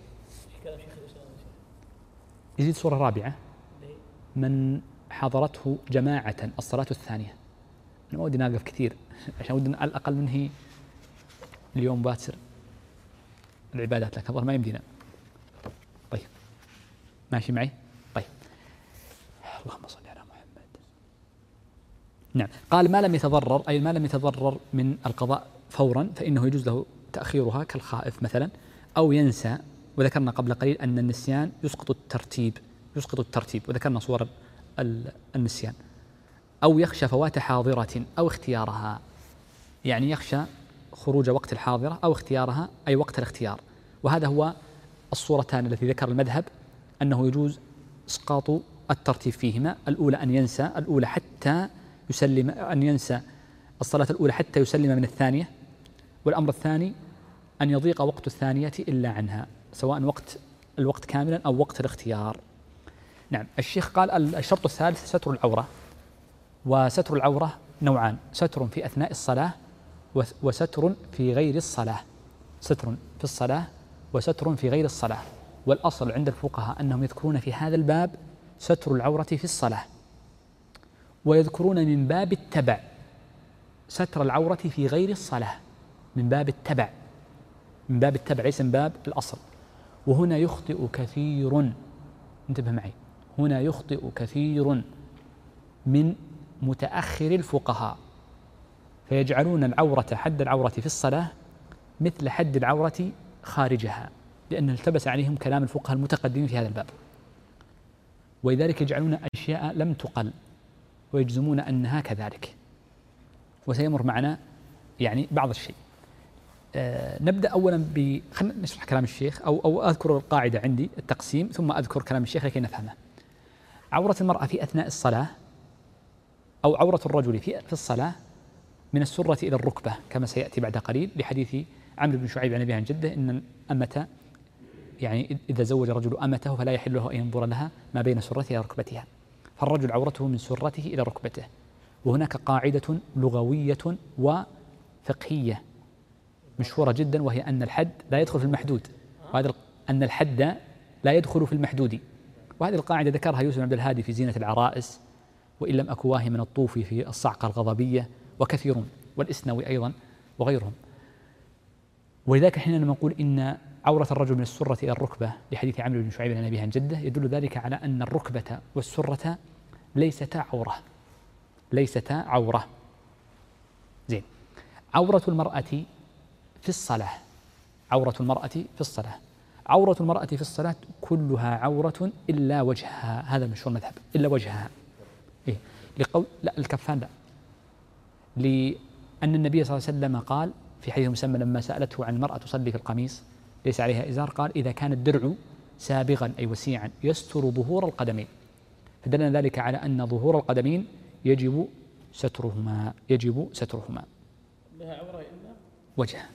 Speaker 1: يزيد صورة رابعة، من حضرته جماعة الصلاة الثانية. أنا ما ودي ناقف كثير عشان ودنا على الأقل منه اليوم باتسر العبادات، لكن والله ما يمدينا. طيب ماشي معي؟ طيب اللهم صل على محمد. نعم، قال ما لم يتضرر، أي ما لم يتضرر من القضاء فورا فإنه يجوز له تأخيرها كالخائف مثلا، أو ينسى، وذكرنا قبل قليل أن النسيان يسقط الترتيب، يسقط الترتيب وذكرنا صور النسيان، أو يخشى فوات حاضرة أو اختيارها، يعني يخشى خروج وقت الحاضرة أو اختيارها أي وقت الاختيار، وهذا هو الصورتان التي ذكر المذهب أنه يجوز إسقاط الترتيب فيهما. الأولى أن ينسى الأولى حتى يسلم أن ينسى الصلاة الأولى حتى يسلم من الثانية، والأمر الثاني أن يضيق وقت الثانية إلا عنها، سواء وقت الوقت كاملا أو وقت الاختيار. نعم. الشيخ قال الشرط الثالث ستر العورة، وستر العورة نوعان: ستر في أثناء الصلاة وستر في غير الصلاة. ستر في الصلاة وستر في غير الصلاة. والأصل عند الفقهاء أنهم يذكرون في هذا الباب ستر العورة في الصلاة، ويذكرون من باب التبع ستر العورة في غير الصلاة، من باب التبع من باب التبع ليس من باب الأصل. وهنا يخطئ كثير، انتبه معي، هنا يخطئ كثير من متأخر الفقهاء، فيجعلون العورة حد العورة في الصلاة مثل حد العورة خارجها، لأن التبس عليهم كلام الفقهاء المتقدمين في هذا الباب، ولذلك يجعلون أشياء لم تقل ويجزمون أنها كذلك. وسيمر معنا يعني بعض الشيء. آه نبدأ أولا ب خلينا نشرح كلام الشيخ أو أو أذكر القاعدة عندي التقسيم، ثم أذكر كلام الشيخ لكي نفهمه. عورة المرأة في أثناء الصلاة أو عورة الرجل في في الصلاة من السرة إلى الركبة كما سيأتي بعد قليل، لحديث عمرو بن شعيب عن أبيه عن جده إن الأمة يعني إذا زوج الرجل أمته فلا يحل له أن ينظر لها ما بين سرته إلى ركبتها، فالرجل عورته من سرته إلى ركبته. وهناك قاعدة لغوية وفقهية مشهورة جدا، وهي أن الحد لا يدخل في المحدود، وهذا أن الحد لا يدخل في المحدود. وهذه القاعدة ذكرها يوسف بن عبد الهادي في زينة العرائس، وإن لم أكو واهي من الطوفي في الصعقة الغضبية، وكثيرون، والإسنوي أيضا وغيرهم. ولذلك حينما نقول إن عورة الرجل من السرة إلى الركبة لحديث عمرو بن شعيب عن أبيه عن جده، يدل ذلك على أن الركبة والسرة ليستا عورة ليستا عورة زين. عورة المرأة في الصلاة عورة المرأة في الصلاة عورة المرأة في الصلاة كلها عورة إلا وجهها، هذا مشهور المذهب، إلا وجهها. إيه؟ لقول لا الكفان لا، لأن النبي صلى الله عليه وسلم قال في حديث مسمى لما سألته عن المرأة تصلي في القميص ليس عليها إزار، قال إذا كان الدرع سابغا أي وسيعا يستر ظهور القدمين، فدلنا ذلك على أن ظهور القدمين يجب سترهما يجب سترهما
Speaker 5: لها عورة إلا
Speaker 1: وجه.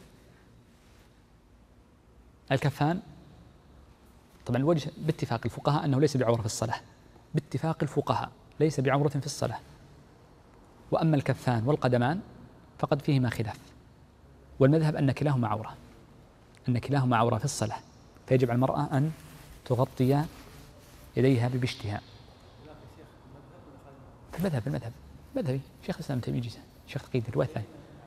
Speaker 1: الكفان طبعا الوجه باتفاق الفقهاء أنه ليس بعورة في الصلاة، باتفاق الفقهاء ليس بعورة في الصلاة. وأما الكفان والقدمان فقد فيهما خلاف، والمذهب أن كلاهما عورة أن كلاهما عورة في الصلاة، فيجب على المرأة أن تغطي يديها ببشتها. في المذهب المذهب مذهبي شيخ الإسلام تيمية جيزة شيخ تقييد الرواية الثانية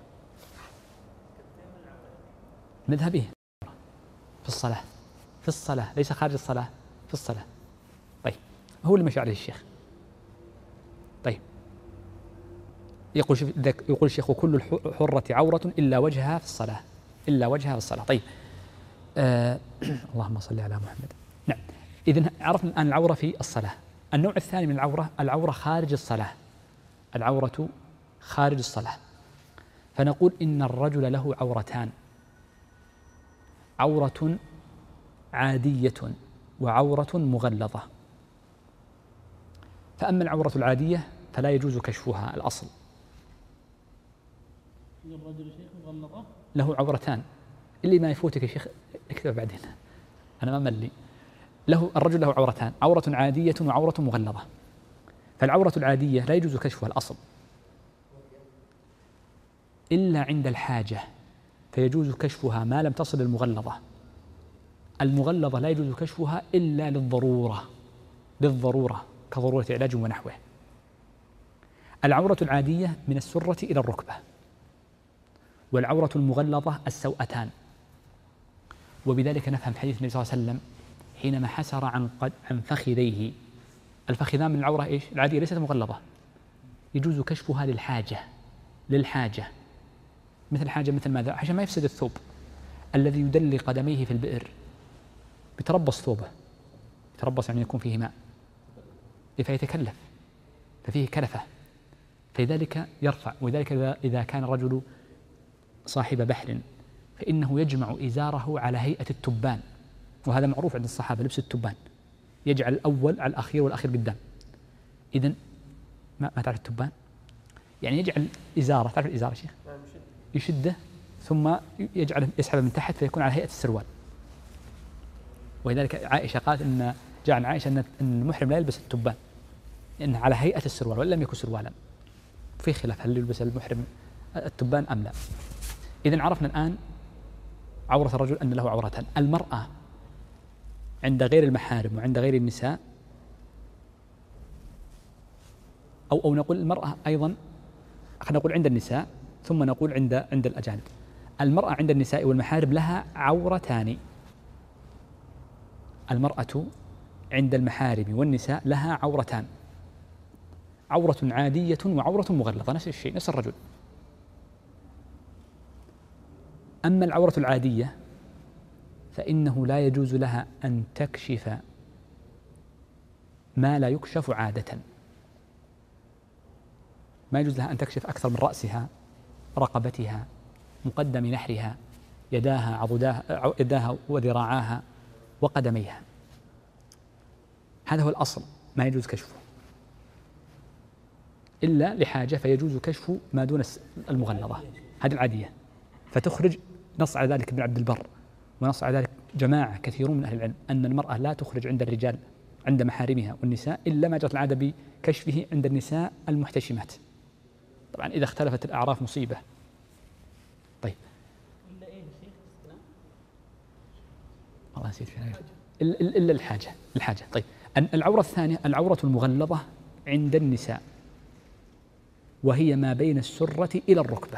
Speaker 1: مذهبي في الصلاة في الصلاة ليس خارج الصلاة، في الصلاة. طيب هو اللي مشى عليه الشيخ. طيب يقول يقول الشيخ وكل الحرة عورة إلا وجهها في الصلاة إلا وجهها في الصلاة. طيب آه اللهم صل على محمد. نعم، إذن عرفنا الآن العورة في الصلاة. النوع الثاني من العورة العورة خارج الصلاة العورة خارج الصلاة. فنقول إن الرجل له عورتان: عورة عادية وعورة مغلظة. فأما العورة العادية فلا يجوز كشفها الأصل.
Speaker 5: الرجل شيخ مغلظة
Speaker 1: له عورتان، اللي ما يفوتك يا شيخ اكتب بعدين أنا ما ملي. له الرجل له عورتان: عورة عادية وعورة مغلظة. فالعورة العادية لا يجوز كشفها الأصل إلا عند الحاجة، فيجوز كشفها ما لم تصل المغلظة. المغلظة لا يجوز كشفها إلا للضرورة للضرورة كضرورة علاج ونحوه. العورة العادية من السرة إلى الركبة، والعورة المغلظة السوأتان. وبذلك نفهم حديث النبي صلى الله عليه وسلم حينما حسر عن قد عن فخذيه. الفخذان من العورة إيش؟ العادية ليست مغلظة، يجوز كشفها للحاجة للحاجة مثل حاجة مثل ماذا؟ عشان ما يفسد الثوب. الذي يدلي قدميه في البئر يتربص ثوبه، يتربص يعني يكون فيه ماء فيتكلف ففيه كلفة، فلذلك يرفع. وذلك إذا كان الرجل صاحب بحر فإنه يجمع إزاره على هيئة التبان، وهذا معروف عند الصحابة لبس التبان، يجعل الأول على الأخير والأخير قدام. إذن ما, ما تعرف التبان؟ يعني يجعل إزارة، تعرف الإزارة شيخ؟ يشده ثم يجعل يسحبه من تحت فيكون على هيئة السروال. ولذلك عائشة قالت إن جاء عن عائشة أن المحرم لا يلبس التبان لأنه على هيئة السروال وإن لم يكن سروالا. في خلاف هل يلبس المحرم التبان أم لا. إذن عرفنا الآن عورة الرجل أن له عورتان. المرأة عند غير المحارم وعند غير النساء، أو أو نقول المرأة أيضا، خلينا نقول عند النساء ثم نقول عند عند الأجانب. المرأة عند النساء والمحارم لها عورتان. المرأة عند المحارم والنساء لها عورتان، عورة عادية وعورة مغلظة، نفس الشيء نفس الرجل. أما العورة العادية فإنه لا يجوز لها أن تكشف ما لا يكشف عادة. ما يجوز لها أن تكشف أكثر من رأسها، رقبتها، مقدم نحرها، يداها، عضداها، يداها وذراعاها وقدميها. هذا هو الأصل، ما يجوز كشفه إلا لحاجة، فيجوز كشف ما دون المغلظة، هذه العادية. فتخرج، نص على ذلك ابن عبد البر ونص على ذلك جماعة كثيرون من أهل العلم أن المرأة لا تخرج عند الرجال عند محارمها والنساء إلا ما جرت العادة بكشفه عند النساء المحتشمات. طبعا إذا اختلفت الأعراف مصيبة. طيب
Speaker 5: إلا إيه شيخ؟
Speaker 1: والله نسيت في حاجة. إلا الحاجة الحاجة طيب العورة الثانية العورة المغلظة عند النساء، وهي ما بين السرة إلى الركبة.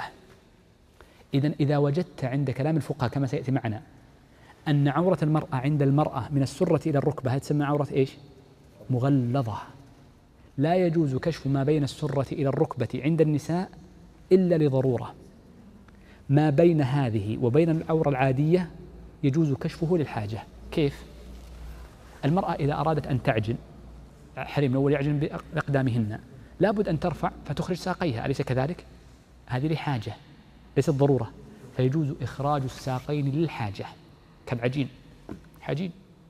Speaker 1: إذن إذا وجدت عند كلام الفقهاء كما سيأتي معنا أن عورة المرأة عند المرأة من السرة إلى الركبة هذه تسمى عورة إيش؟ مغلظة. لا يجوز كشف ما بين السرة إلى الركبة عند النساء إلا لضرورة. ما بين هذه وبين العورة العادية يجوز كشفه للحاجة. كيف؟ المرأة إذا أرادت أن تعجن، حريم الأول يعجن بأقدامهن، لابد أن ترفع فتخرج ساقيها، أليس كذلك؟ هذه لحاجة ليست ضرورة، فيجوز إخراج الساقين للحاجة كالعجين حجين.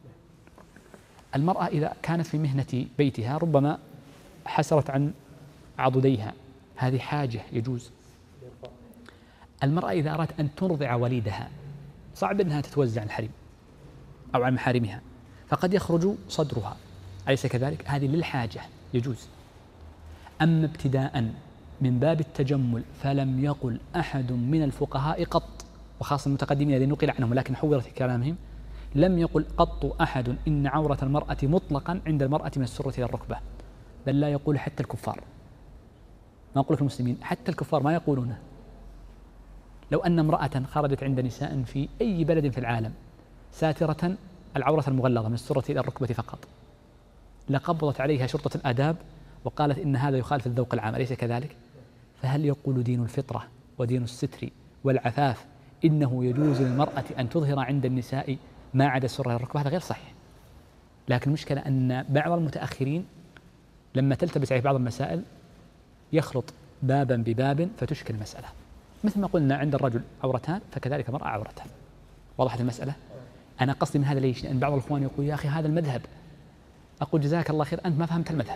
Speaker 1: المرأة إذا كانت في مهنة بيتها ربما حسرت عن عضديها، هذه حاجة يجوز. المرأة إذا أرادت أن ترضع وليدها صعب أنها تتوزع عن الحريم أو عن محارمها، فقد يخرج صدرها، أليس كذلك؟ هذه للحاجة يجوز. أما ابتداء من باب التجمل فلم يقل أحد من الفقهاء قط، وخاصة المتقدمين الذين نقل عنهم لكن حورت كلامهم، لم يقل قط أحد إن عورة المرأة مطلقا عند المرأة من السرة إلى الركبة، بل لا يقول حتى الكفار. ما أقول لك المسلمين، حتى الكفار ما يقولونه. لو أن امرأة خرجت عند نساء في أي بلد في العالم ساترة العورة المغلظة من السرة إلى الركبة فقط، لقبضت عليها شرطة الآداب وقالت إن هذا يخالف الذوق العام، أليس كذلك؟ فهل يقول دين الفطرة ودين الستر والعفاف إنه يجوز للمرأة أن تظهر عند النساء ما عدا السرة إلى الركبة؟ هذا غير صحيح. لكن المشكلة أن بعض المتأخرين لما تلتبس عليه بعض المسائل يخلط بابا بباب فتشكل المسألة. مثل ما قلنا عند الرجل عورتان فكذلك المرأة عورتان. وضحت المسألة؟ أنا قصدي من هذا ليش؟ لأن بعض الأخوان يقول يا أخي هذا المذهب. أقول جزاك الله خير، أنت ما فهمت المذهب،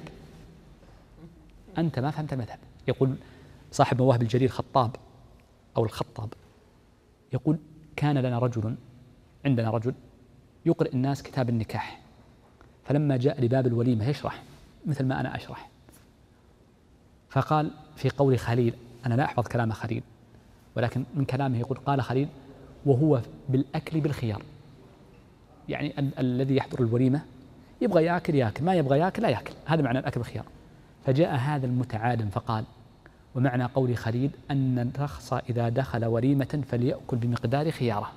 Speaker 1: أنت ما فهمت المذهب. يقول صاحب مواهب الجرير خطاب أو الخطاب يقول كان لنا رجل عندنا رجل يقرأ الناس كتاب النكاح، فلما جاء لباب الوليمة يشرح مثل ما أنا أشرح، فقال في قول خليل، أنا لا أحفظ كلام خليل ولكن من كلامه يقول قال خليل وهو بالأكل بالخيار، يعني ال- الذي يحضر الوليمة يبغى يأكل يأكل، ما يبغى يأكل لا يأكل، هذا معنى الأكل بالخيار. فجاء هذا المتعالم فقال ومعنى قول خليل أن الشخص إذا دخل وليمة فليأكل بمقدار خياره.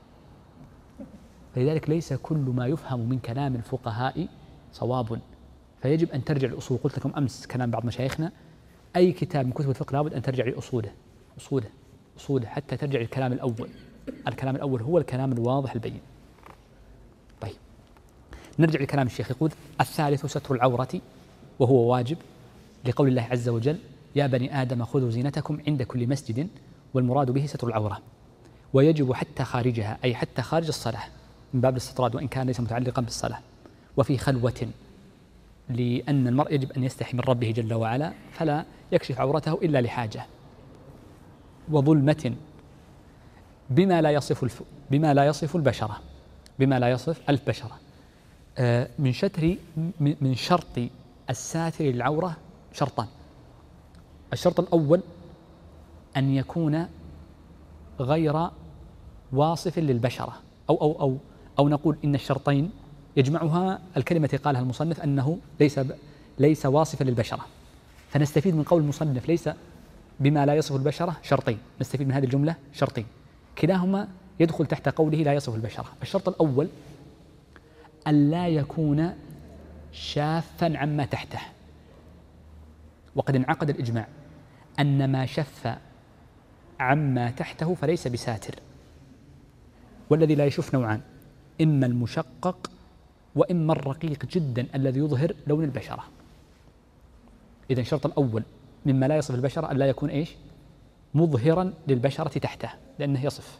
Speaker 1: فلذلك ليس كل ما يفهم من كلام الفقهاء صواب، فيجب أن ترجع للأصول. قلت لكم أمس كلام بعض مشايخنا أي كتاب من كتب الفقه لابد أن ترجع لأصوله أصوله أصوله حتى ترجع للكلام الأول. الكلام الأول هو الكلام الواضح البين. طيب نرجع لكلام الشيخ. يقول الثالث ستر العورة وهو واجب لقول الله عز وجل يا بني آدم خذوا زينتكم عند كل مسجد، والمراد به ستر العورة، ويجب حتى خارجها أي حتى خارج الصلاة. من باب الاستطراد وإن كان ليس متعلقا بالصلاة، وفي خلوة لأن المرء يجب أن يستحي من ربه جل وعلا فلا يكشف عورته إلا لحاجة، وظلمة بما لا يصف الف... بما لا يصف البشرة بما لا يصف البشرة. آه من شتر من شرط الساتر للعورة شرطان. الشرط الأول أن يكون غير واصف للبشرة، أو أو أو أو نقول إن الشرطين يجمعها الكلمة قالها المصنف أنه ليس ليس واصفا للبشرة، فنستفيد من قول المصنف ليس بما لا يصف البشرة شرطين، نستفيد من هذه الجملة شرطين كلاهما يدخل تحت قوله لا يصف البشرة. الشرط الأول أن لا يكون شافا عما تحته، وقد انعقد الإجماع أن ما شف عما تحته فليس بساتر، والذي لا يشف نوعان، إما المشقق وإما الرقيق جدا الذي يظهر لون البشرة. إذن الشرط الأول مما لا يصف البشرة أن لا يكون إيش؟ مظهرا للبشرة تحته لأنه يصف.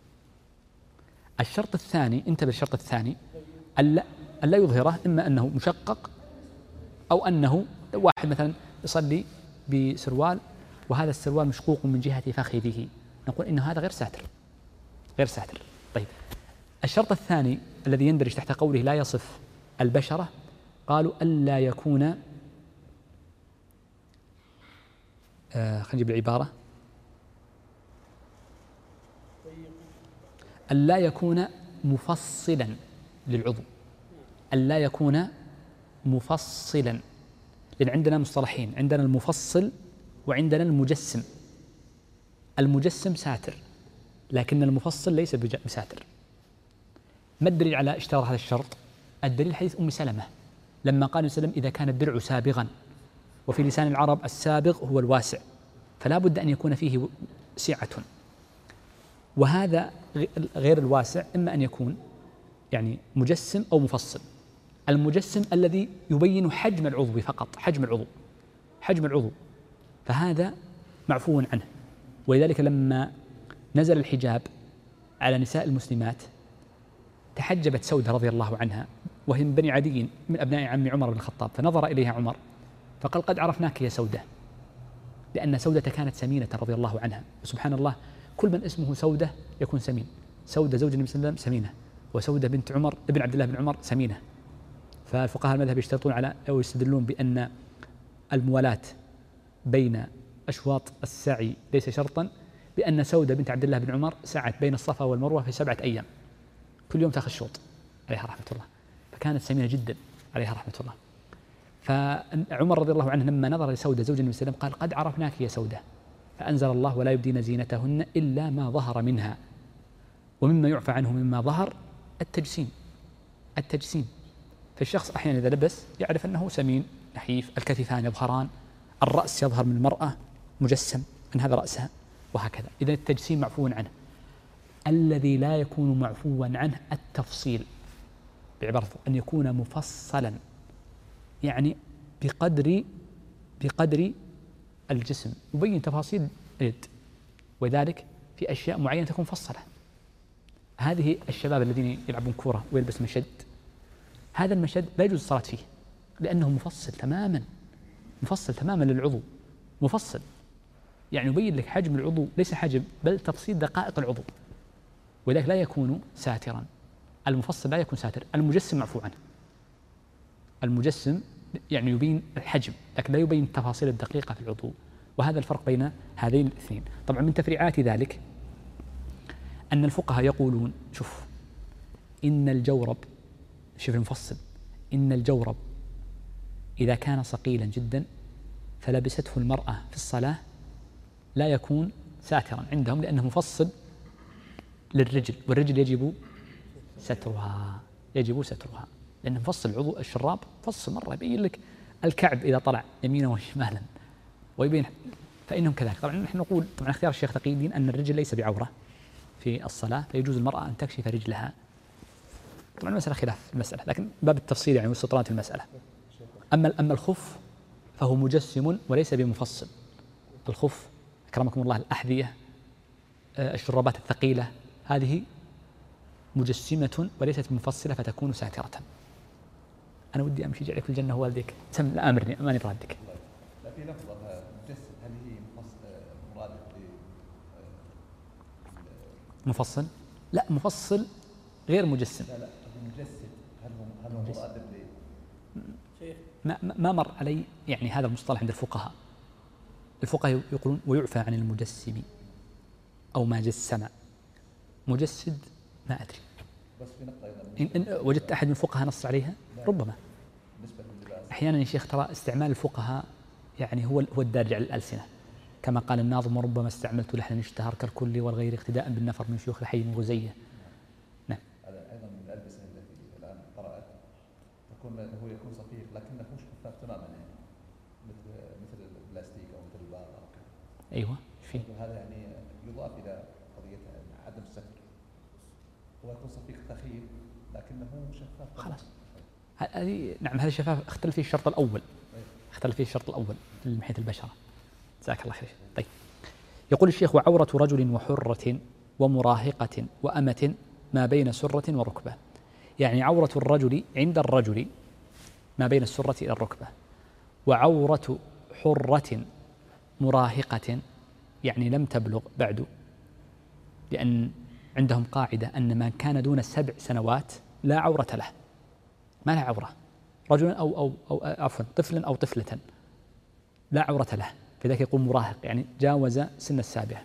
Speaker 1: الشرط الثاني، انتبه الشرط الثاني، ألا ألا يظهره، إما أنه مشقق أو أنه واحد مثلا يصلي بسروال وهذا السروال مشقوق من جهة فخذه، نقول إنه هذا غير ساتر غير ساتر. طيب الشرط الثاني الذي يندرج تحت قوله لا يصف البشرة، قالوا ألا يكون آه خلينا نجيب العبارة، ألا يكون مفصلا للعضو، ألا يكون مفصلا، لأن عندنا مصطلحين، عندنا المفصل وعندنا المجسم. المجسم ساتر لكن المفصل ليس بساتر. ما الدليل على اشتراط هذا الشرط؟ الدليل حديث أم سلمة لما قال وسلم إذا كان الدرع سابغا، وفي لسان العرب السابغ هو الواسع، فلا بد أن يكون فيه سعة، وهذا غير الواسع إما أن يكون يعني مجسم أو مفصل. المجسم الذي يبين حجم العضو فقط، حجم العضو حجم العضو فهذا معفو عنه. ولذلك لما نزل الحجاب على نساء المسلمات تحجبت سودة رضي الله عنها وهي من بني عدي من أبناء عم عمر بن الخطاب، فنظر إليها عمر فقال قد عرفناك يا سودة، لأن سودة كانت سمينة رضي الله عنها. وسبحان الله كل من اسمه سودة يكون سمين. سودة زوج النبي صلى الله عليه وسلم سمينة، وسودة بنت عمر ابن عبد الله بن عمر سمينة. فالفقهاء المذهب يشترطون على أو يستدلون بأن الموالاة بين أشواط السعي ليس شرطا، بأن سودة بنت عبد الله بن عمر سعت بين الصفا والمروة في سبعة أيام كل يوم تأخذ شوط عليها رحمة الله، فكانت سمينة جدا عليها رحمة الله. فعمر رضي الله عنه لما نظر لسودة زوج النبي صلى الله عليه وسلم قال قد عرفناك يا سودة، فأنزل الله ولا يبدين زينتهن إلا ما ظهر منها، ومما يعفى عنه مما ظهر التجسيم التجسيم فالشخص أحيانا إذا لبس يعرف أنه سمين نحيف، الكتفان يظهران، الرأس يظهر من المرأة مجسم أن هذا رأسها، وهكذا. إذا التجسيم معفو عنه. الذي لا يكون معفوا عنه التفصيل، بعبارة أن يكون مفصلا، يعني بقدر بقدر الجسم، يبين تفاصيل اليد، وذلك في أشياء معينة تكون مفصلة. هذه الشباب الذين يلعبون كورة ويلبس مشد، هذا المشد لا يجوز الصلاة فيه لأنه مفصل تماما مفصل تماما للعضو، مفصل يعني يبين لك حجم العضو، ليس حجم بل تفصيل دقائق العضو، ولذلك لا يكون ساترا. المفصل لا يكون ساتر. المجسم معفو عنه. المجسم يعني يبين الحجم لكن لا يبين التفاصيل الدقيقة في العضو، وهذا الفرق بين هذين الاثنين. طبعا من تفريعات ذلك أن الفقهاء يقولون شوف إن الجورب، شوف المفصل، إن الجورب إذا كان صقيلا جدا فلبسته المرأة في الصلاة لا يكون ساترا عندهم، لأنه مفصل للرجل، والرجل يجب سترها يجب سترها لأنه مفصل العضو. الشراب مفصل مرة يبين لك الكعب إذا طلع يمينا وشمالا ويبين، فإنهم كذلك. طبعا نحن نقول طبعا اختيار الشيخ تقي الدين أن الرجل ليس بعورة في الصلاة، فيجوز المرأة أن تكشف رجلها. طبعا المسألة خلاف المسألة، لكن باب التفصيل يعني واستطراد في المسألة. أما أما الخف فهو مجسم وليس بمفصل. الخف أكرمكم الله الأحذية، الشرابات الثقيلة، هذه مجسمة وليست منفصلة فتكون ساترة. أنا ودي أمشي جعلك في الجنة والديك سم لا أمرني ماني برادك.
Speaker 3: لا في لفظة مجسد هل هي مرادة
Speaker 1: مفصل؟ لا مفصل غير مجسم.
Speaker 3: لا لا مجسد هل هو هل هو مرادة
Speaker 5: شيخ
Speaker 1: ما ما مر علي يعني هذا المصطلح عند الفقهاء. الفقهاء يقولون ويعفى عن المجسم أو ما جسم. مجسد ما أدري.
Speaker 3: بس في نقطة أيضا
Speaker 1: إن, إن وجدت أحد من الفقهاء نص عليها ربما.
Speaker 3: بالنسبة لللباس
Speaker 1: أحيانا يا شيخ ترى استعمال الفقهاء يعني هو هو الدارج على الألسنة، كما قال الناظم وربما استعملت لحنا اشتهر كالكل والغير اقتداء بالنفر من شيوخ الحي من غزية. نعم.
Speaker 3: هذا أيضا من الألبسة التي الآن قرأت تكون هو يكون صفيق لكنه مش شفاف تماما يعني مثل مثل البلاستيك أو مثل البار أو كذا.
Speaker 1: أيوة فيه.
Speaker 3: هذا يعني يضاف إلى قضية عدم الستر. هو يكون صفيق ثخين لكنه شفاف.
Speaker 1: خلاص. هذه نعم هذا الشفاف اختلف فيه الشرط الأول. اختلف فيه الشرط الأول من حيث البشرة. جزاك الله خير. طيب. يقول الشيخ وعورة رجل وحرة ومراهقة وأمة ما بين سرة وركبة. يعني عورة الرجل عند الرجل ما بين السرة إلى الركبة، وعورة حرة مراهقة يعني لم تبلغ بعد، لأن عندهم قاعدة أن من كان دون سبع سنوات لا عورة له، ما له عورة، رجل أو أو أو عفوا طفلا أو طفلة لا عورة له، فذلك يقول مراهق يعني جاوز سن السابعة.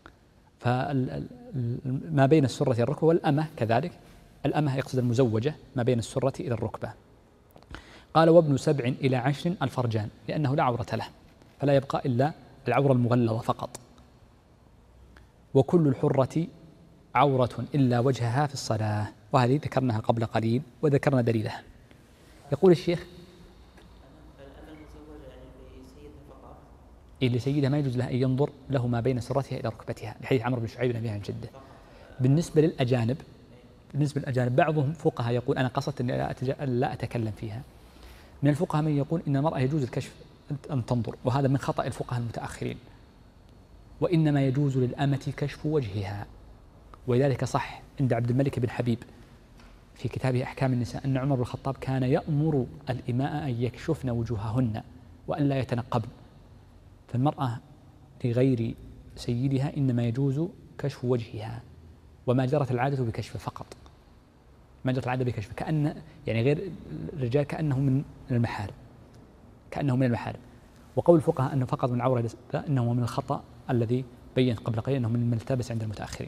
Speaker 1: فما بين السرة إلى الركبة، والأمة كذلك، الأمة يقصد المزوجة ما بين السرة إلى الركبة. قال وابن سبع إلى عشر الفرجان لأنه لا عورة له، فلا يبقى إلا العورة المغلظة فقط. وكل الحرة عورة إلا وجهها في الصلاة، وهذه ذكرناها قبل قليل وذكرنا دليلها. يقول الشيخ اللي سيدها ما يجوز له أن ينظر له ما بين سرتها إلى ركبتها لحديث عمرو بن شعيب نبيها عن جده. بالنسبة للأجانب بالنسبة للأجانب بعضهم فقهاء يقول أنا قصدت أن لا, أتج... لا أتكلم فيها. من الفقهاء من يقول إن المرأة يجوز الكشف أن تنظر، وهذا من خطأ الفقهاء المتأخرين، وإنما يجوز للأمة كشف وجهها. ولذلك صح عند عبد الملك بن حبيب في كتابه أحكام النساء أن عمر بن الخطاب كان يأمر الإماء أن يكشفن وجوههن وأن لا يتنقبن. فالمرأة لغير سيدها إنما يجوز كشف وجهها، وما جرت العادة بكشفه فقط، ما جرت العادة بكشفه، كأن يعني غير الرجال كأنه من المحارم، كأنه من المحارم. وقول الفقهاء أنه فقط من عورة إنه من الخطأ الذي بين قبل قليل أنه من الملتبس عند المتأخرين.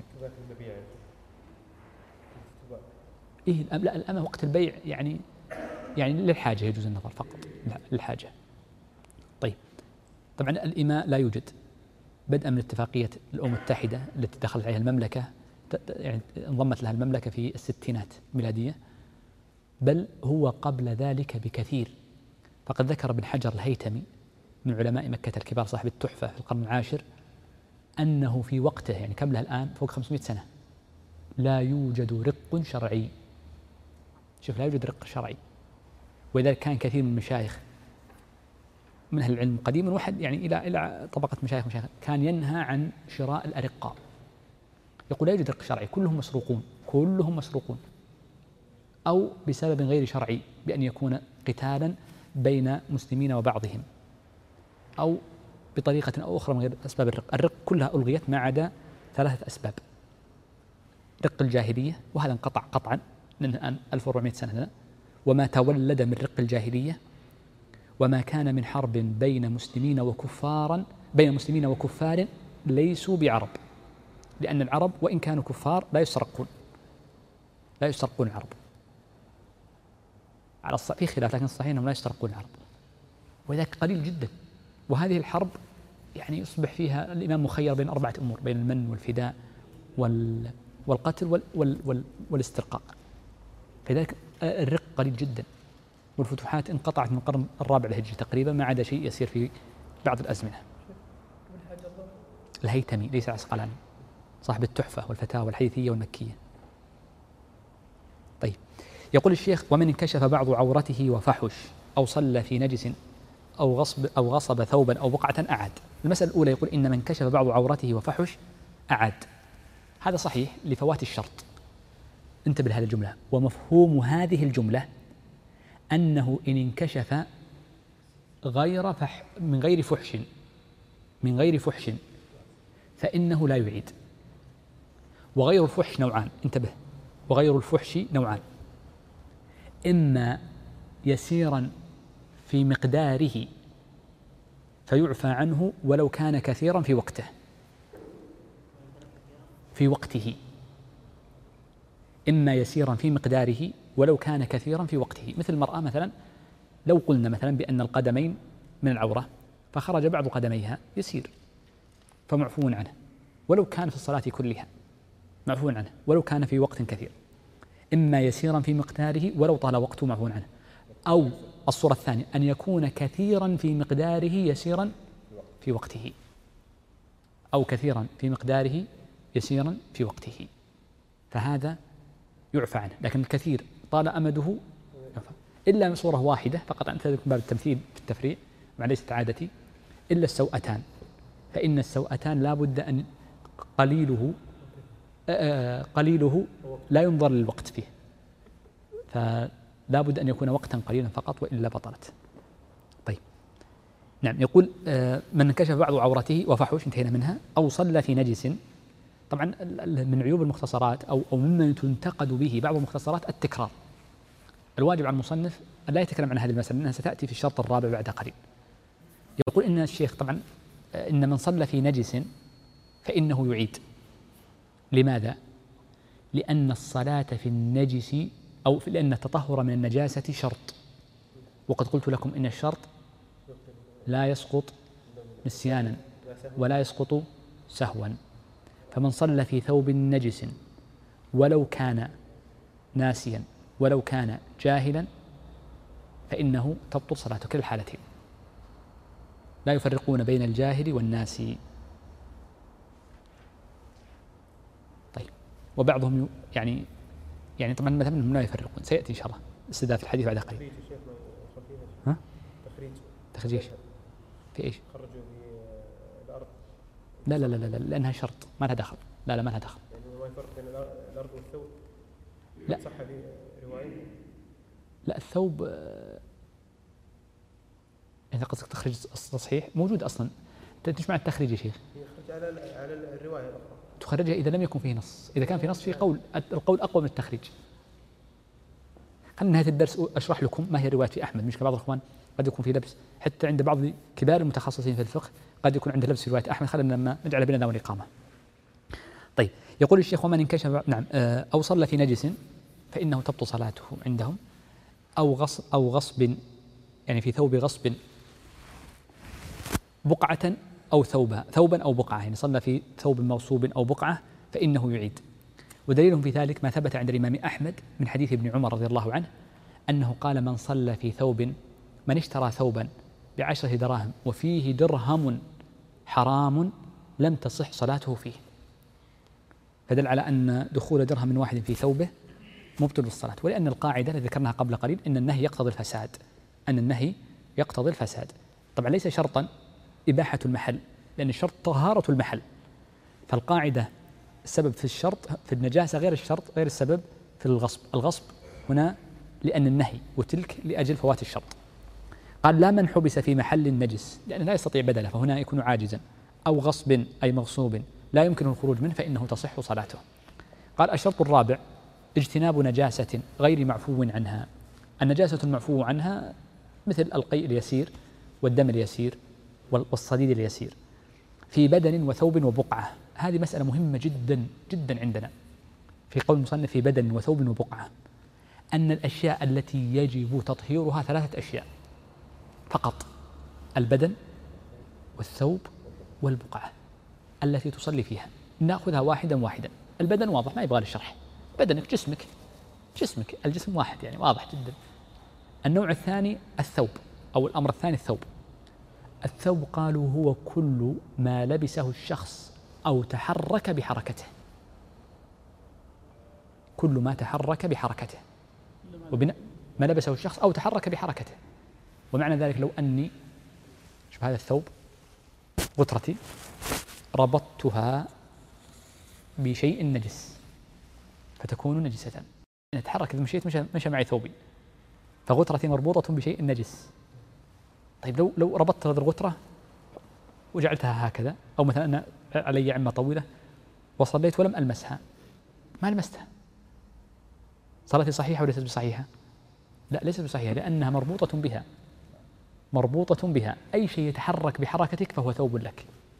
Speaker 1: إيه لا الأمة وقت البيع يعني يعني للحاجة يجوز النظر فقط للحاجة. طيب طبعا الإماء لا يوجد بدءا من اتفاقية الأمم المتحدة التي دخلت عليها المملكة، يعني انضمت لها المملكة في الستينات ميلادية، بل هو قبل ذلك بكثير. فقد ذكر ابن حجر الهيتمي من علماء مكة الكبار صاحب التحفة في القرن العاشر أنه في وقته يعني كم له الآن فوق خمسمائة سنة لا يوجد رق شرعي. شوف لا يوجد رق شرعي. ولذلك كان كثير من المشايخ من أهل العلم قديما واحد يعني إلى إلى طبقة مشايخ مشايخ كان ينهى عن شراء الأرقة، يقول لا يوجد رق شرعي، كلهم مسروقون كلهم مسروقون أو بسبب غير شرعي بأن يكون قتالا بين مسلمين وبعضهم أو بطريقة أو أخرى من غير أسباب الرق. الرق كلها ألغيت ما عدا ثلاثة أسباب: رق الجاهلية وهذا انقطع قطعا لأنه الآن ألف وأربعمائة سنة، وما تولد من رق الجاهلية، وما كان من حرب بين مسلمين وكفارا بين مسلمين وكفار ليسوا بعرب، لأن العرب وإن كانوا كفار لا يسرقون لا يسرقون العرب على الصحيح في خلاف، لكن الصحيح أنهم لا يسرقون العرب، وذلك قليل جدا. وهذه الحرب يعني يصبح فيها الإمام مخير بين أربعة أمور: بين المن والفداء وال والقتل وال وال وال والاسترقاق. فلذلك الرق قليل جدا، والفتوحات انقطعت من القرن الرابع الهجري تقريبا ما عدا شيء يسير في بعض الأزمنة. الهيتمي ليس عسقلاني صاحب التحفة والفتاوى الحديثية والمكية. طيب يقول الشيخ ومن انكشف بعض عورته وفحش أو صلى في نجس أو غصب أو غصب ثوبا أو بقعة أعاد. المسألة الأولى يقول إن من كشف بعض عورته وفحش أعاد، هذا صحيح لفوات الشرط. انتبه لهذه الجملة. ومفهوم هذه الجملة أنه إن انكشف غير فح من غير فحش من غير فحش فإنه لا يعيد. وغير الفحش نوعان، انتبه، وغير الفحش نوعان: إما يسيرا في مقداره فيعفى عنه ولو كان كثيرا في وقته في وقته إما يسيرا في مقداره ولو كان كثيرا في وقته. مثل المرأة مثلا، لو قلنا مثلا بأن القدمين من العورة فخرج بعض قدميها يسير فمعفو عنه ولو كان في الصلاة كلها، معفو عنه ولو كان في وقت كثير. إما يسيرا في مقداره ولو طال وقته، معفو عنه. أو الصورة الثانية أن يكون كثيرا في مقداره يسيرا في وقته، أو كثيرا في مقداره يسيرا في وقته، فهذا يعفى عنه. لكن الكثير طال أمده يعفى، إلا صورة واحدة فقط، أنت من باب التمثيل في التفريع مع ليست عادتي، إلا السوأتان، فإن السوأتان لا بد أن قليله قليله لا ينظر للوقت فيه، فلا بد أن يكون وقتا قليلا فقط وإلا بطلت. طيب نعم، يقول من انكشف بعض عورته وفحوش، انتهينا منها. أو صلى في نجس. طبعا من عيوب المختصرات أو أو مما تنتقد به بعض المختصرات التكرار. الواجب على المصنف أن لا يتكلم عن هذه المسألة لأنها ستأتي في الشرط الرابع بعد قليل. يقول إن الشيخ طبعا إن من صلى في نجس فإنه يعيد. لماذا؟ لأن الصلاة في النجس أو لأن التطهر من النجاسة شرط، وقد قلت لكم إن الشرط لا يسقط نسيانا ولا يسقط سهوا. فمن صلى في ثوب نجس ولو كان ناسيا ولو كان جاهلا فإنه تبطل صلاته، كلا الحالتين، لا يفرقون بين الجاهل والناسي. طيب، وبعضهم يعني يعني طبعا مثلا منهم لا يفرقون، سيأتي إن شاء الله استدعاء في الحديث بعد قليل. ها؟
Speaker 5: تخريج
Speaker 1: تخريج ايش؟ في ايش؟
Speaker 5: خرجوا في الأرض.
Speaker 1: لا لا لا لا لأنها شرط، ما لها دخل. لا لا ما لها دخل.
Speaker 5: يعني ما يفرق بين الأرض والثوب.
Speaker 1: لا.
Speaker 5: صح هذه رواية.
Speaker 1: لا، الثوب آه، إذا قصدك تخريج التصحيح موجود أصلا. أنت ايش معنى التخريج يا شيخ؟
Speaker 5: يخرج على على الرواية الأخرى.
Speaker 1: تخرجها إذا لم يكن فيه نص، إذا كان في نص في قول، القول أقوى من التخريج. خلينا نهاية الدرس أشرح لكم ما هي رواية في أحمد، مش بعض الإخوان قد يكون في لبس، حتى عند بعض كبار المتخصصين في الفقه قد يكون عنده لبس في رواية أحمد. خلينا لما نجعل بيننا والإقامة. طيب، يقول الشيخ ومن انكشف نعم أو صلى في نجس فإنه تبطل صلاته عندهم، أو غصب أو غصب يعني في ثوب غصب بقعة أو ثوبها ثوبا أو بقعة، يعني صلى في ثوب مغصوب أو بقعة فإنه يعيد. ودليلهم في ذلك ما ثبت عند الإمام أحمد من حديث ابن عمر رضي الله عنه أنه قال من صلى في ثوب من اشترى ثوبا بعشرة دراهم وفيه درهم حرام لم تصح صلاته فيه. فدل على أن دخول درهم واحد في ثوبه مبطل بالصلاة، ولأن القاعدة التي ذكرناها قبل قليل أن النهي يقتضي الفساد، أن النهي يقتضي الفساد. طبعا ليس شرطا إباحة المحل، لأن الشرط طهارة المحل، فالقاعدة السبب في الشرط في النجاسة غير الشرط غير السبب في الغصب. الغصب هنا لأن النهي، وتلك لأجل فوات الشرط. قال لا من حبس في محل النجس لأنه لا يستطيع بدله فهنا يكون عاجزا، أو غصب أي مغصوب لا يمكن الخروج منه فإنه تصح صلاته. قال الشرط الرابع اجتناب نجاسة غير معفو عنها. النجاسة المعفو عنها مثل القيء اليسير والدم اليسير والصديد اليسير في بدن وثوب وبقعة. هذه مسألة مهمة جدا جدا عندنا في قول المصنف في بدن وثوب وبقعة، أن الأشياء التي يجب تطهيرها ثلاثة أشياء فقط: البدن والثوب والبقعة التي تصلي فيها. نأخذها واحدا واحدا. البدن واضح ما يبغى للشرح، بدنك جسمك جسمك الجسم واحد يعني واضح جدا. النوع الثاني الثوب، أو الأمر الثاني الثوب. الثوب قالوا هو كل ما لبسه الشخص أو تحرك بحركته، كل ما تحرك بحركته وبناء ما لبسه الشخص أو تحرك بحركته. ومعنى ذلك لو أني شوف هذا الثوب غترتي ربطتها بشيء نجس فتكون نجسة، إن تحرك إذا مشيت مشى, مشى معي ثوبي، فغترتي مربوطة بشيء نجس. طيب لو لو ربطت هذه الغترة وجعلتها هكذا، أو مثلا أنا علي عمة طويلة وصليت ولم ألمسها، ما لمستها، صلاتي صحيحة وليست بصحيحة؟ لا، ليست بصحيحة، لأنها مربوطة بها، مربوطة بها. أي شيء يتحرك بحركتك فهو ثوب لك.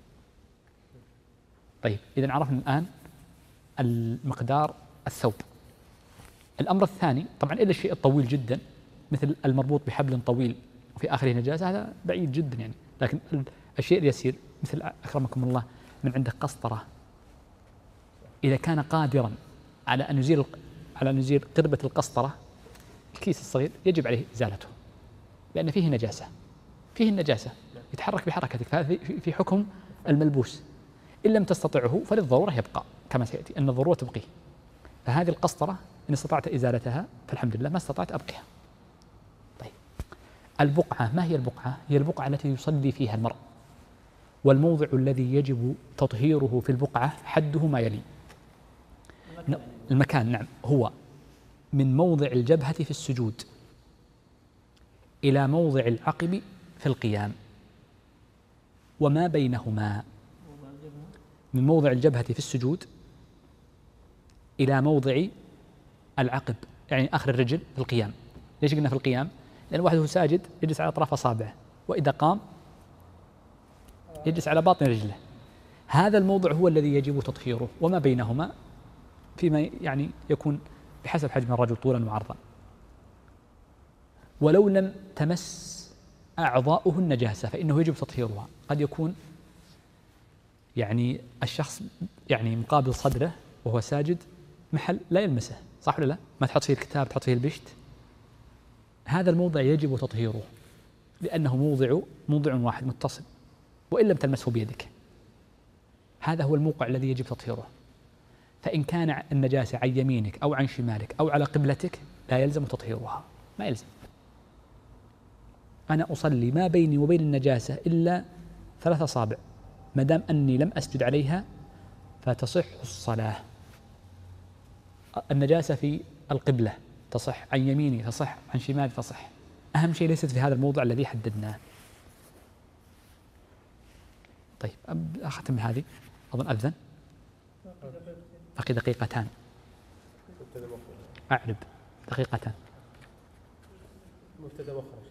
Speaker 1: طيب إذن عرفنا الآن المقدار الثوب. الأمر الثاني طبعا إلا الشيء الطويل جدا مثل المربوط بحبل طويل وفي آخره نجاسة، هذا بعيد جدا يعني. لكن الشيء اليسير مثل أكرمكم الله من عندك قسطرة، إذا كان قادرا على أن يزيل على أن يزيل قربة القسطرة، الكيس الصغير، يجب عليه إزالته لأن فيه نجاسة، فيه النجاسة يتحرك بحركتك، فهذا في حكم الملبوس. إن لم تستطعه فللضرورة يبقى كما سيأتي أن الضرورة تبقيه. فهذه القسطرة إن استطعت إزالتها فالحمد لله، ما استطعت أبقيها. طيب البقعة، ما هي البقعة؟ هي البقعة التي يصلي فيها المرء، والموضع الذي يجب تطهيره في البقعة حده ما يلي. المكان، نعم، هو من موضع الجبهة في السجود إلى موضع العقب في القيام وما بينهما. من موضع الجبهة في السجود إلى موضع العقب، يعني آخر الرجل في القيام. ليش قلنا في القيام؟ لأن واحد هو ساجد يجلس على أطراف أصابعه، وإذا قام يجلس على باطن رجله. هذا الموضع هو الذي يجب تطهيره، وما بينهما فيما يعني يكون بحسب حجم الرجل طولا وعرضا. ولو لم تمس أعضاؤه النجاسة فإنه يجب تطهيرها. قد يكون يعني الشخص يعني مقابل صدره وهو ساجد محل لا يلمسه، صح ولا لا؟ ما تحط فيه الكتاب، تحط فيه البشت. هذا الموضع يجب تطهيره لأنه موضع موضع واحد متصل، وإن لم تلمسه بيدك. هذا هو الموقع الذي يجب تطهيره. فإن كان النجاسة عن يمينك أو عن شمالك أو على قبلتك لا يلزم تطهيرها، ما يلزم. أنا أصلي ما بيني وبين النجاسة إلا ثلاثة أصابع، ما دام أني لم أسجد عليها فتصح الصلاة. النجاسة في القبلة تصح، عن يميني تصح، عن شمالي تصح. أهم شيء ليست في هذا الموضع الذي حددناه. طيب أختم هذه، أظن أذن بقي دقيقتان، أعرب دقيقتان.
Speaker 5: مبتدأ مخرج،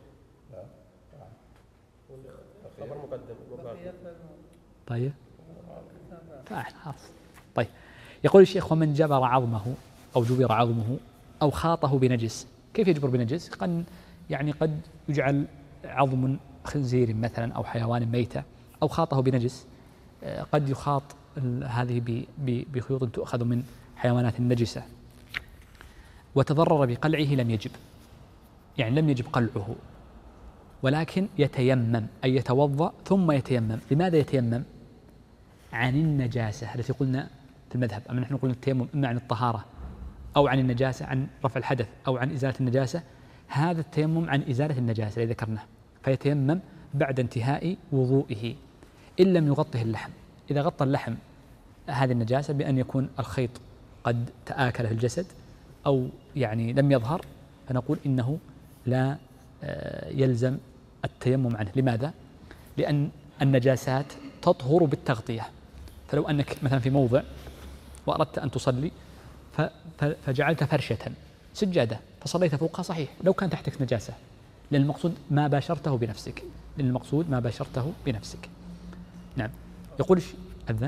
Speaker 5: خبر مقدم.
Speaker 1: طيب خلاص. طيب يقول الشيخ: ومن جبر عظمه أو جبر عظمه أو خاطه بنجس. كيف يجبر بنجس؟ قد يعني قد يجعل عظم خنزير مثلا أو حيوان ميتة، أو خاطه بنجس. قد يخاط هذه بخيوط تؤخذ من حيوانات النجسة وتضرر بقلعه لم يجب، يعني لم يجب قلعه، ولكن يتيمم، أي يتوضأ ثم يتيمم. لماذا يتيمم؟ عن النجاسة التي قلنا في المذهب. أما نحن قلنا التيمم إما عن الطهارة أو عن النجاسة، عن رفع الحدث أو عن إزالة النجاسة. هذا التيمم عن إزالة النجاسة الذي ذكرناه، فيتيمم بعد انتهاء وضوئه إن لم يغطه اللحم. إذا غطى اللحم هذه النجاسة بأن يكون الخيط قد تآكل في الجسد أو يعني لم يظهر، فنقول إنه لا يلزم التيمم عنه. لماذا؟ لأن النجاسات تطهر بالتغطية. فلو أنك مثلا في موضع وأردت أن تصلي فجعلت فرشة سجادة فصليت فوقها، صحيح لو كان تحتك نجاسة، لأن المقصود ما باشرته بنفسك، لأن المقصود ما باشرته بنفسك. نعم. يقول أذن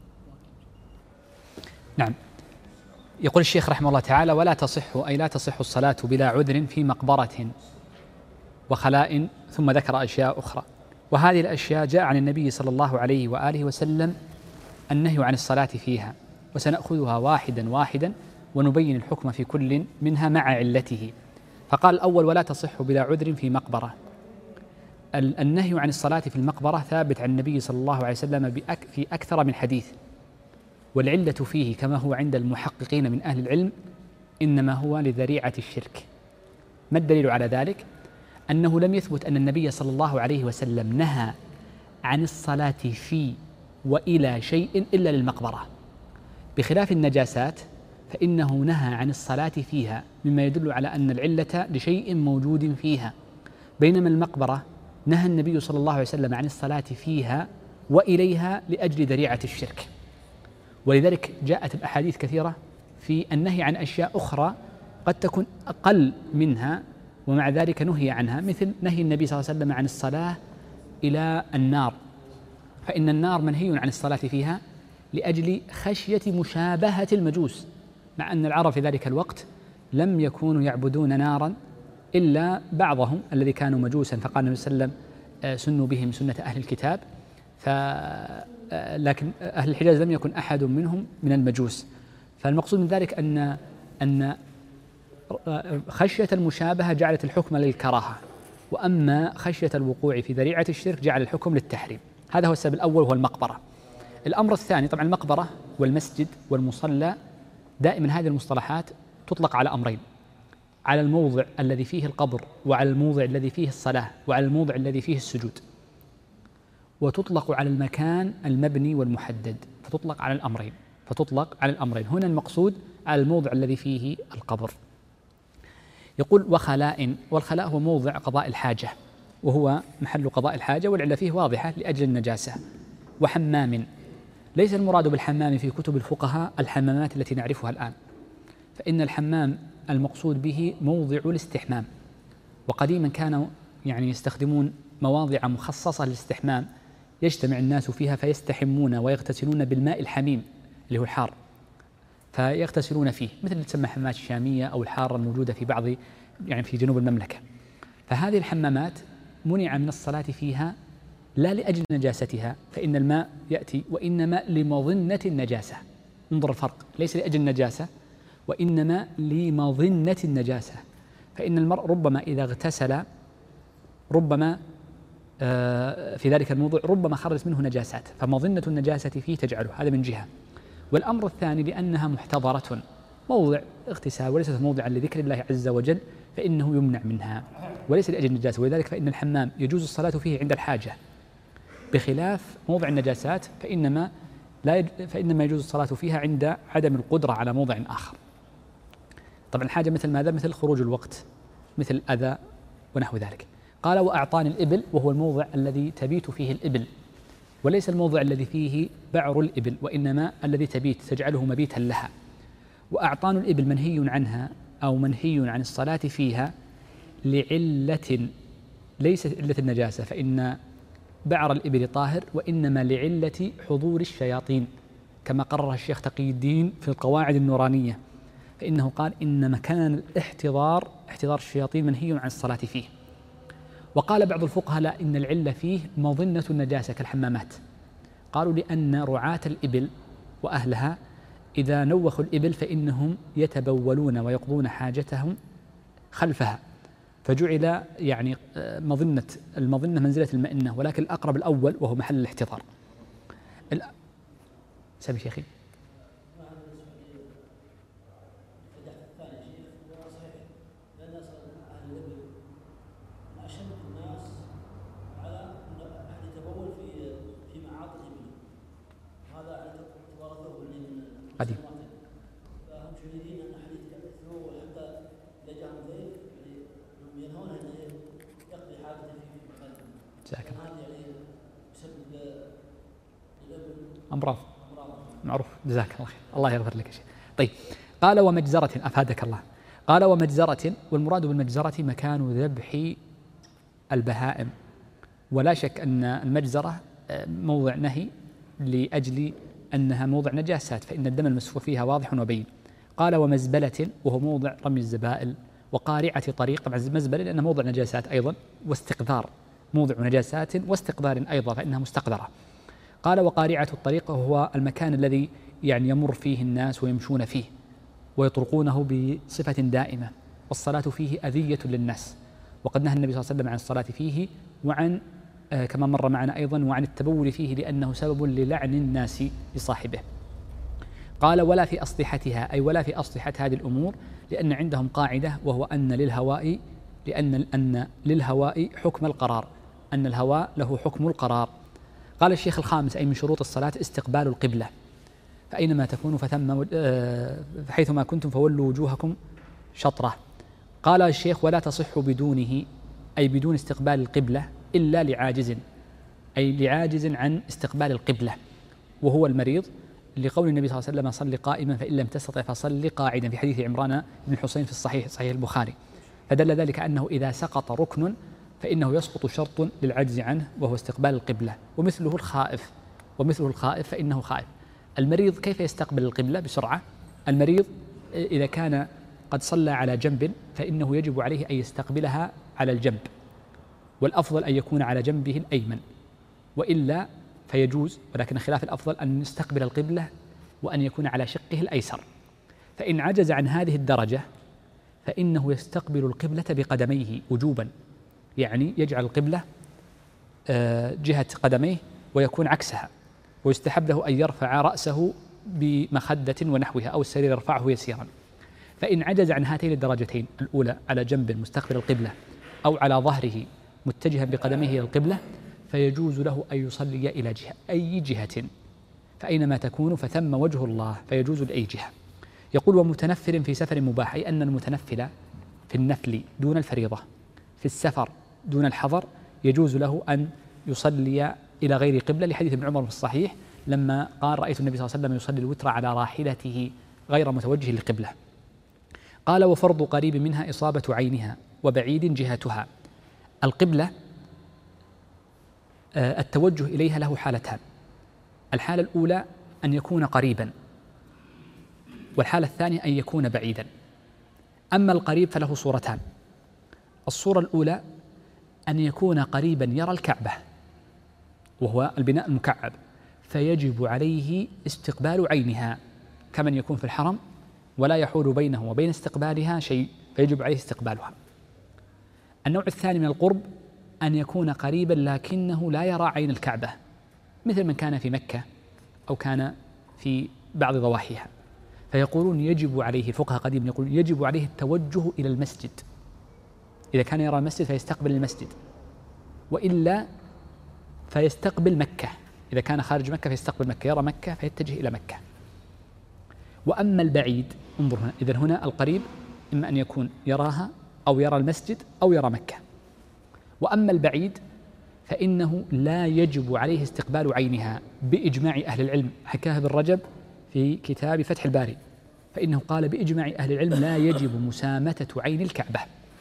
Speaker 1: نعم يقول الشيخ رحمه الله تعالى: ولا تصح، أي لا تصح الصلاة بلا عذر في مقبرة وخلاء. ثم ذكر أشياء أخرى، وهذه الأشياء جاء عن النبي صلى الله عليه وآله وسلم النهي عن الصلاة فيها، وسنأخذها واحدا واحدا ونبين الحكم في كل منها مع علته. فقال الأول: ولا تصح بلا عذر في مقبرة. النهي عن الصلاة في المقبرة ثابت عن النبي صلى الله عليه وسلم في أكثر من حديث، والعلة فيه كما هو عند المحققين من أهل العلم إنما هو لذريعة الشرك. ما الدليل على ذلك؟ أنه لم يثبت أن النبي صلى الله عليه وسلم نهى عن الصلاة في وإلى شيء إلا للمقبرة، بخلاف النجاسات فإنه نهى عن الصلاة فيها، مما يدل على أن العلة لشيء موجود فيها. بينما المقبرة نهى النبي صلى الله عليه وسلم عن الصلاة فيها وإليها لأجل ذريعة الشرك، ولذلك جاءت الأحاديث كثيرة في النهي عن أشياء أخرى قد تكون أقل منها ومع ذلك نهي عنها، مثل نهي النبي صلى الله عليه وسلم عن الصلاة إلى النار، فإن النار منهي عن الصلاة فيها لأجل خشية مشابهة المجوس، مع أن العرب في ذلك الوقت لم يكونوا يعبدون نارا إلا بعضهم الذي كانوا مجوسا، فقال النبي صلى الله عليه وسلم سنوا بهم سنة أهل الكتاب، ف لكن أهل الحجاز لم يكن أحد منهم من المجوس. فالمقصود من ذلك أن أن خشية المشابهة جعلت الحكم للكراهة، وأما خشية الوقوع في ذريعة الشرك جعل الحكم للتحريم. هذا هو السبب الأول، هو المقبرة. الأمر الثاني، طبعا المقبرة والمسجد والمصلى دائما هذه المصطلحات تطلق على أمرين: على الموضع الذي فيه القبر، وعلى الموضع الذي فيه الصلاة، وعلى الموضع الذي فيه السجود، وتطلق على المكان المبني والمحدد، فتطلق على الأمرين فتطلق على الأمرين هنا المقصود على الموضع الذي فيه القبر. يقول وخلاء، والخلاء هو موضع قضاء الحاجة، وهو محل قضاء الحاجة والعلة فيه واضحة لأجل النجاسة. وحمام، ليس المراد بالحمام في كتب الفقهاء الحمامات التي نعرفها الآن، فإن الحمام المقصود به موضع الاستحمام، وقديما كانوا يعني يستخدمون مواضع مخصصة للاستحمام يجتمع الناس فيها فيستحمون ويغتسلون بالماء الحميم اللي هو الحار، فيغتسلون فيه، مثل اللي تسمى حمامات الشامية أو الحارة الموجودة في بعض يعني في جنوب المملكة. فهذه الحمامات منع من الصلاة فيها لا لأجل نجاستها، فإن الماء يأتي، وإنما لمظنة النجاسة. انظر الفرق، ليس لأجل النجاسة وإنما لمظنة النجاسة. فإن المرء ربما إذا اغتسل ربما في ذلك الموضوع ربما خرجت منه نجاسات، فمظنة النجاسة فيه تجعله، هذا من جهة. والأمر الثاني لأنها محتضرة، موضع اغتسال وليست موضعا لذكر الله عز وجل، فإنه يمنع منها وليس لأجل النجاسة. ولذلك فإن الحمام يجوز الصلاة فيه عند الحاجة، بخلاف موضع النجاسات فإنما لا يج... فإنما يجوز الصلاة فيها عند عدم القدرة على موضع آخر. طبعا الحاجة مثل ماذا؟ مثل خروج الوقت، مثل الأذى ونحو ذلك. قال وأعطان الإبل، وهو الموضع الذي تبيت فيه الإبل، وليس الموضع الذي فيه بعر الإبل، وإنما الذي تبيت تجعله مبيتا لها. وأعطان الإبل منهي عنها أو منهي عن الصلاة فيها لعلة ليست علة النجاسة، فإن بعر الإبل طاهر، وإنما لعلة حضور الشياطين، كما قرر الشيخ تقي الدين في القواعد النورانية، فإنه قال إن مكان الاحتضار احتضار الشياطين منهي عن الصلاة فيه. وقال بعض الفقهاء لا، إن العلة فيه مظنة النجاسة كالحمامات، قالوا لأن رعاة الإبل وأهلها إذا نوخوا الإبل فإنهم يتبولون ويقضون حاجتهم خلفها، فجعل يعني مظنة المظنة منزلة المئنة، ولكن الأقرب الأول وهو محل الاحتضار. سامي شيخي. قديم.
Speaker 6: فهم شديدين ان حديث كثير حتى اذا جاءهم ضيف يعني ينهون ان يقضي حاجته في مكانهم.
Speaker 1: جزاك الله.
Speaker 6: هذا يعني يسبب للابن
Speaker 1: امراض. معروف. جزاك الله خير. الله يغفر لك يا شيخ. طيب قال ومجزرة، افادك الله. قال ومجزرة، والمراد بالمجزرة مكان ذبح البهائم، ولا شك ان المجزرة موضع نهي لأجل أنها موضع نجاسات، فإن الدم المسفوح فيها واضح وبين. قال ومزبلة، وهو موضع رمي الزبائل، وقارعة طريق، طبعا مزبلة لأنها موضع نجاسات أيضا، واستقذار موضع نجاسات واستقذار أيضا فإنها مستقذرة. قال وقارعة الطريق، وهو المكان الذي يعني يمر فيه الناس ويمشون فيه ويطرقونه بصفة دائمة، والصلاة فيه أذية للناس، وقد نهى النبي صلى الله عليه وسلم عن الصلاة فيه وعن آه كما مر معنا أيضا وعن التبول فيه لأنه سبب للعن الناس لصاحبه. قال ولا في أسطحتها، أي ولا في أسطحة هذه الأمور، لأن عندهم قاعدة وهو أن للهواء لأن أن للهواء حكم القرار، أن الهواء له حكم القرار. قال الشيخ الخامس أي من شروط الصلاة استقبال القبلة، فأينما تكونوا فثم حيثما كنتم فولوا وجوهكم شطرة. قال الشيخ: ولا تصح بدونه، أي بدون استقبال القبلة، إلا لعاجز، أي لعاجز عن استقبال القبلة وهو المريض، لقول النبي صلى الله عليه وسلم: صل قائما فإن لم تستطع فصل قاعدا، في حديث عمران بن الحسين في الصحيح صحيح البخاري. فدل ذلك أنه إذا سقط ركن فإنه يسقط شرط للعجز عنه وهو استقبال القبلة، ومثله الخائف ومثله الخائف فإنه خائف. المريض كيف يستقبل القبلة بسرعة؟ المريض إذا كان قد صلى على جنب فإنه يجب عليه أن يستقبلها على الجنب، والأفضل أن يكون على جنبه الأيمن، وإلا فيجوز، ولكن خلاف الأفضل أن يستقبل القبلة وأن يكون على شقه الأيسر. فإن عجز عن هذه الدرجة فإنه يستقبل القبلة بقدميه وجوبا، يعني يجعل القبلة جهة قدميه ويكون عكسها، ويستحب له أن يرفع رأسه بمخدة ونحوها أو السرير يرفعه يسيرا. فإن عجز عن هاتين الدرجتين، الأولى على جنب مستقبل القبلة أو على ظهره متجها بقدميه إلى القبلة، فيجوز له أن يصلي إلى جهة أي جهة، فأينما تكون فثم وجه الله، فيجوز لأي جهة. يقول: ومتنفل في سفر مباح، أي أن المتنفل في النفل دون الفريضة في السفر دون الحضر يجوز له أن يصلي إلى غير قبلة، لحديث ابن عمر في الصحيح لما قال: رأيت النبي صلى الله عليه وسلم يصلي الوتر على راحلته غير متوجه للقبلة. قال: وفرض قريب منها إصابة عينها وبعيد جهتها. القبلة التوجه إليها له حالتان: الحالة الأولى أن يكون قريبا، والحالة الثانية أن يكون بعيدا. أما القريب فله صورتان: الصورة الأولى أن يكون قريبا يرى الكعبة وهو البناء المكعب، فيجب عليه استقبال عينها كمن يكون في الحرم ولا يحول بينه وبين استقبالها شيء، فيجب عليه استقبالها. النوع الثاني من القرب أن يكون قريبا لكنه لا يرى عين الكعبة، مثل من كان في مكة أو كان في بعض ضواحيها، فيقولون يجب عليه، الفقهاء قديم يقولون يجب عليه التوجه إلى المسجد. إذا كان يرى المسجد فيستقبل المسجد، وإلا فيستقبل مكة. إذا كان خارج مكة فيستقبل مكة، يرى مكة فيتجه إلى مكة. وأما البعيد، انظر هنا، إذن هنا القريب إما أن يكون يراها أو يرى المسجد أو يرى مكة. وأما البعيد فإنه لا يجب عليه استقبال عينها بإجماع أهل العلم، حكاها ابن رجب في كتاب فتح الباري، فإنه قال بإجماع أهل العلم لا يجب مسامتة عين الكعبة،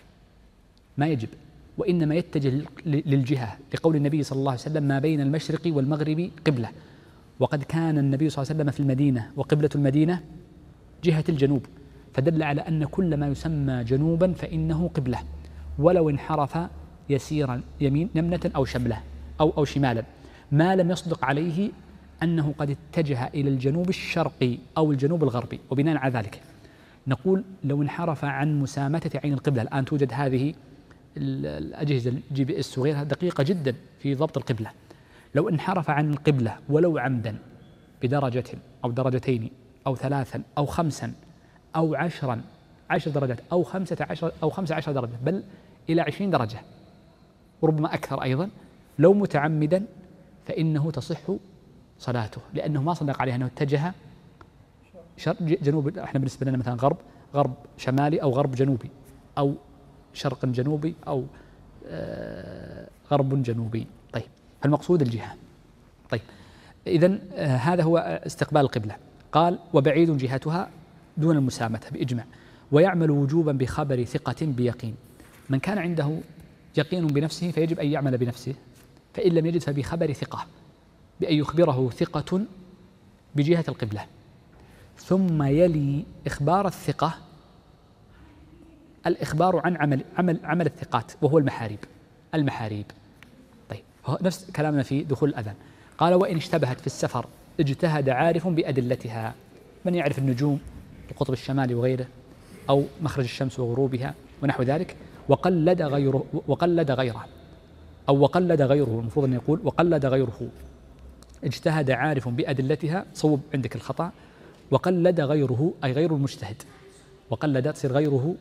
Speaker 1: ما يجب، وإنما يتجه للجهة، لقول النبي صلى الله عليه وسلم: ما بين المشرق والمغرب قبلة. وقد كان النبي صلى الله عليه وسلم في المدينة، وقبلة المدينة جهة الجنوب، فدل على أن كل ما يسمى جنوبا فإنه قبلة، ولو انحرف يسيرا يمين يمنة أو شملة أو أو شمالا، ما لم يصدق عليه أنه قد اتجه إلى الجنوب الشرقي أو الجنوب الغربي. وبناء على ذلك نقول لو انحرف عن مسامتة عين القبلة، الآن توجد هذه الأجهزة الجي بي إس وغيرها دقيقة جدا في ضبط القبلة، لو انحرف عن القبلة ولو عمدا بدرجة أو درجتين أو ثلاثا أو خمسا أو عشرا عشر درجات أو خمسة عشر أو خمسة عشر درجة، بل إلى عشرين درجة وربما أكثر أيضا، لو متعمدا فإنه تصح صلاته، لأنه ما صدق عليه أنه اتجه شرق جنوب، احنا بالنسبة لنا مثلا غرب غرب شمالي أو غرب جنوبي أو شرق جنوبي أو آه غرب جنوبي. طيب، فالمقصود الجهة. طيب، إذن آه هذا هو استقبال القبلة. قال: وبعيد جهتها دون المسامة بإجماع، ويعمل وجوبا بخبر ثقة بيقين. من كان عنده يقين بنفسه فيجب أن يعمل بنفسه، فإن لم يجد فبخبر ثقة، بأن يخبره ثقة بجهة القبلة. ثم يلي إخبار الثقة الإخبار عن عمل عمل عمل الثقات وهو المحاريب المحاريب. طيب، نفس كلامنا في دخول الأذان. قال: وإن اشتبهت في السفر اجتهد عارف بأدلتها، من يعرف النجوم القطب الشمالي وغيره أو مخرج الشمس وغروبها ونحو ذلك، وقلد غيره وقلد غيره أو وقلد غيره، المفروض أن يقول وقلد غيره. اجتهد عارف بأدلتها، صوب عندك الخطأ، وقلد غيره أي غير المجتهد، وقلد تصير غيره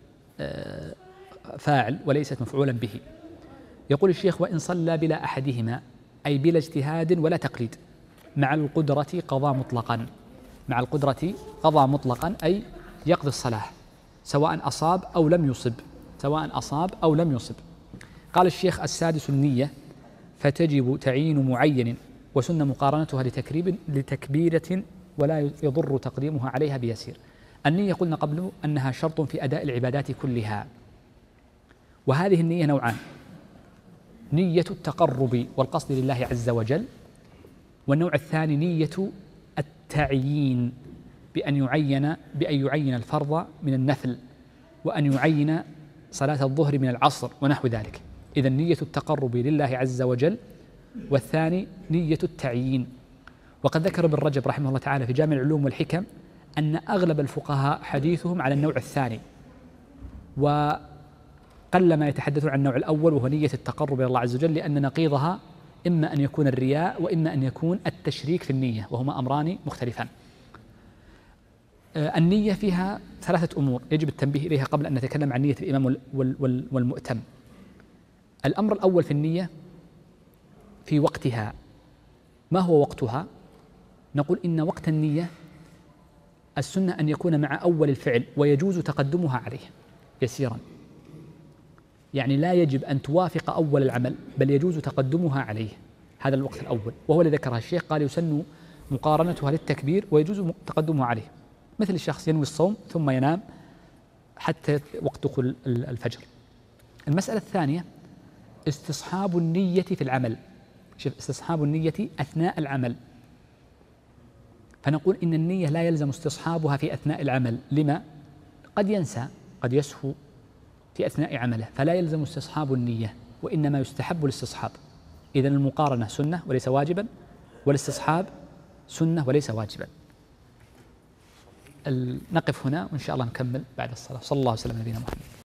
Speaker 1: فاعل وليست مفعولا به. يقول الشيخ: وإن صلى بلا أحدهما، أي بلا اجتهاد ولا تقليد، مع القدرة قضى مطلقا، مع القدرة قضى مطلقا، أي يقضي الصلاة سواء أصاب أو لم يصب، سواء أصاب أو لم يصب. قال الشيخ: السادس النية، فتجب تعيين معين وسن مقارنتها لتكريب لتكبيرة ولا يضر تقديمها عليها بيسير. النية قلنا قبل أنها شرط في أداء العبادات كلها، وهذه النية نوعان: نية التقرب والقصد لله عز وجل، والنوع الثاني نية التعيين بأن يعين بأن يعين الفرض من النفل، وأن يعين صلاة الظهر من العصر ونحو ذلك. إذن نية التقرب لله عز وجل، والثاني نية التعيين. وقد ذكر ابن رجب رحمه الله تعالى في جامع العلوم والحكم أن أغلب الفقهاء حديثهم على النوع الثاني، وقلما يتحدثون عن النوع الأول وهو نية التقرب إلى الله عز وجل، لأن نقيضها إما أن يكون الرياء وإما أن يكون التشريك في النية، وهما أمران مختلفان. النية فيها ثلاثة أمور يجب التنبيه إليها قبل أن نتكلم عن نية الإمام والمؤتم. الأمر الأول في النية في وقتها. ما هو وقتها؟ نقول إن وقت النية السنة أن يكون مع أول الفعل، ويجوز تقدمها عليه يسيرا، يعني لا يجب أن توافق أول العمل، بل يجوز تقدمها عليه. هذا الوقت الأول، وهو الذي ذكره الشيخ، قال: يسن مقارنتها للتكبير ويجوز تقدمها عليه، مثل الشخص ينوي الصوم ثم ينام حتى وقت دخول الفجر. المسألة الثانية استصحاب النية في العمل. شوف، استصحاب النية أثناء العمل، فنقول إن النية لا يلزم استصحابها في أثناء العمل. لما؟ قد ينسى، قد يسهو في أثناء عمله، فلا يلزم استصحاب النية، وإنما يستحب الاستصحاب. إذن المقارنة سنة وليس واجبا، والاستصحاب سنة وليس واجبا. نقف هنا وإن شاء الله نكمل بعد الصلاة. صلى الله وسلم على نبينا محمد.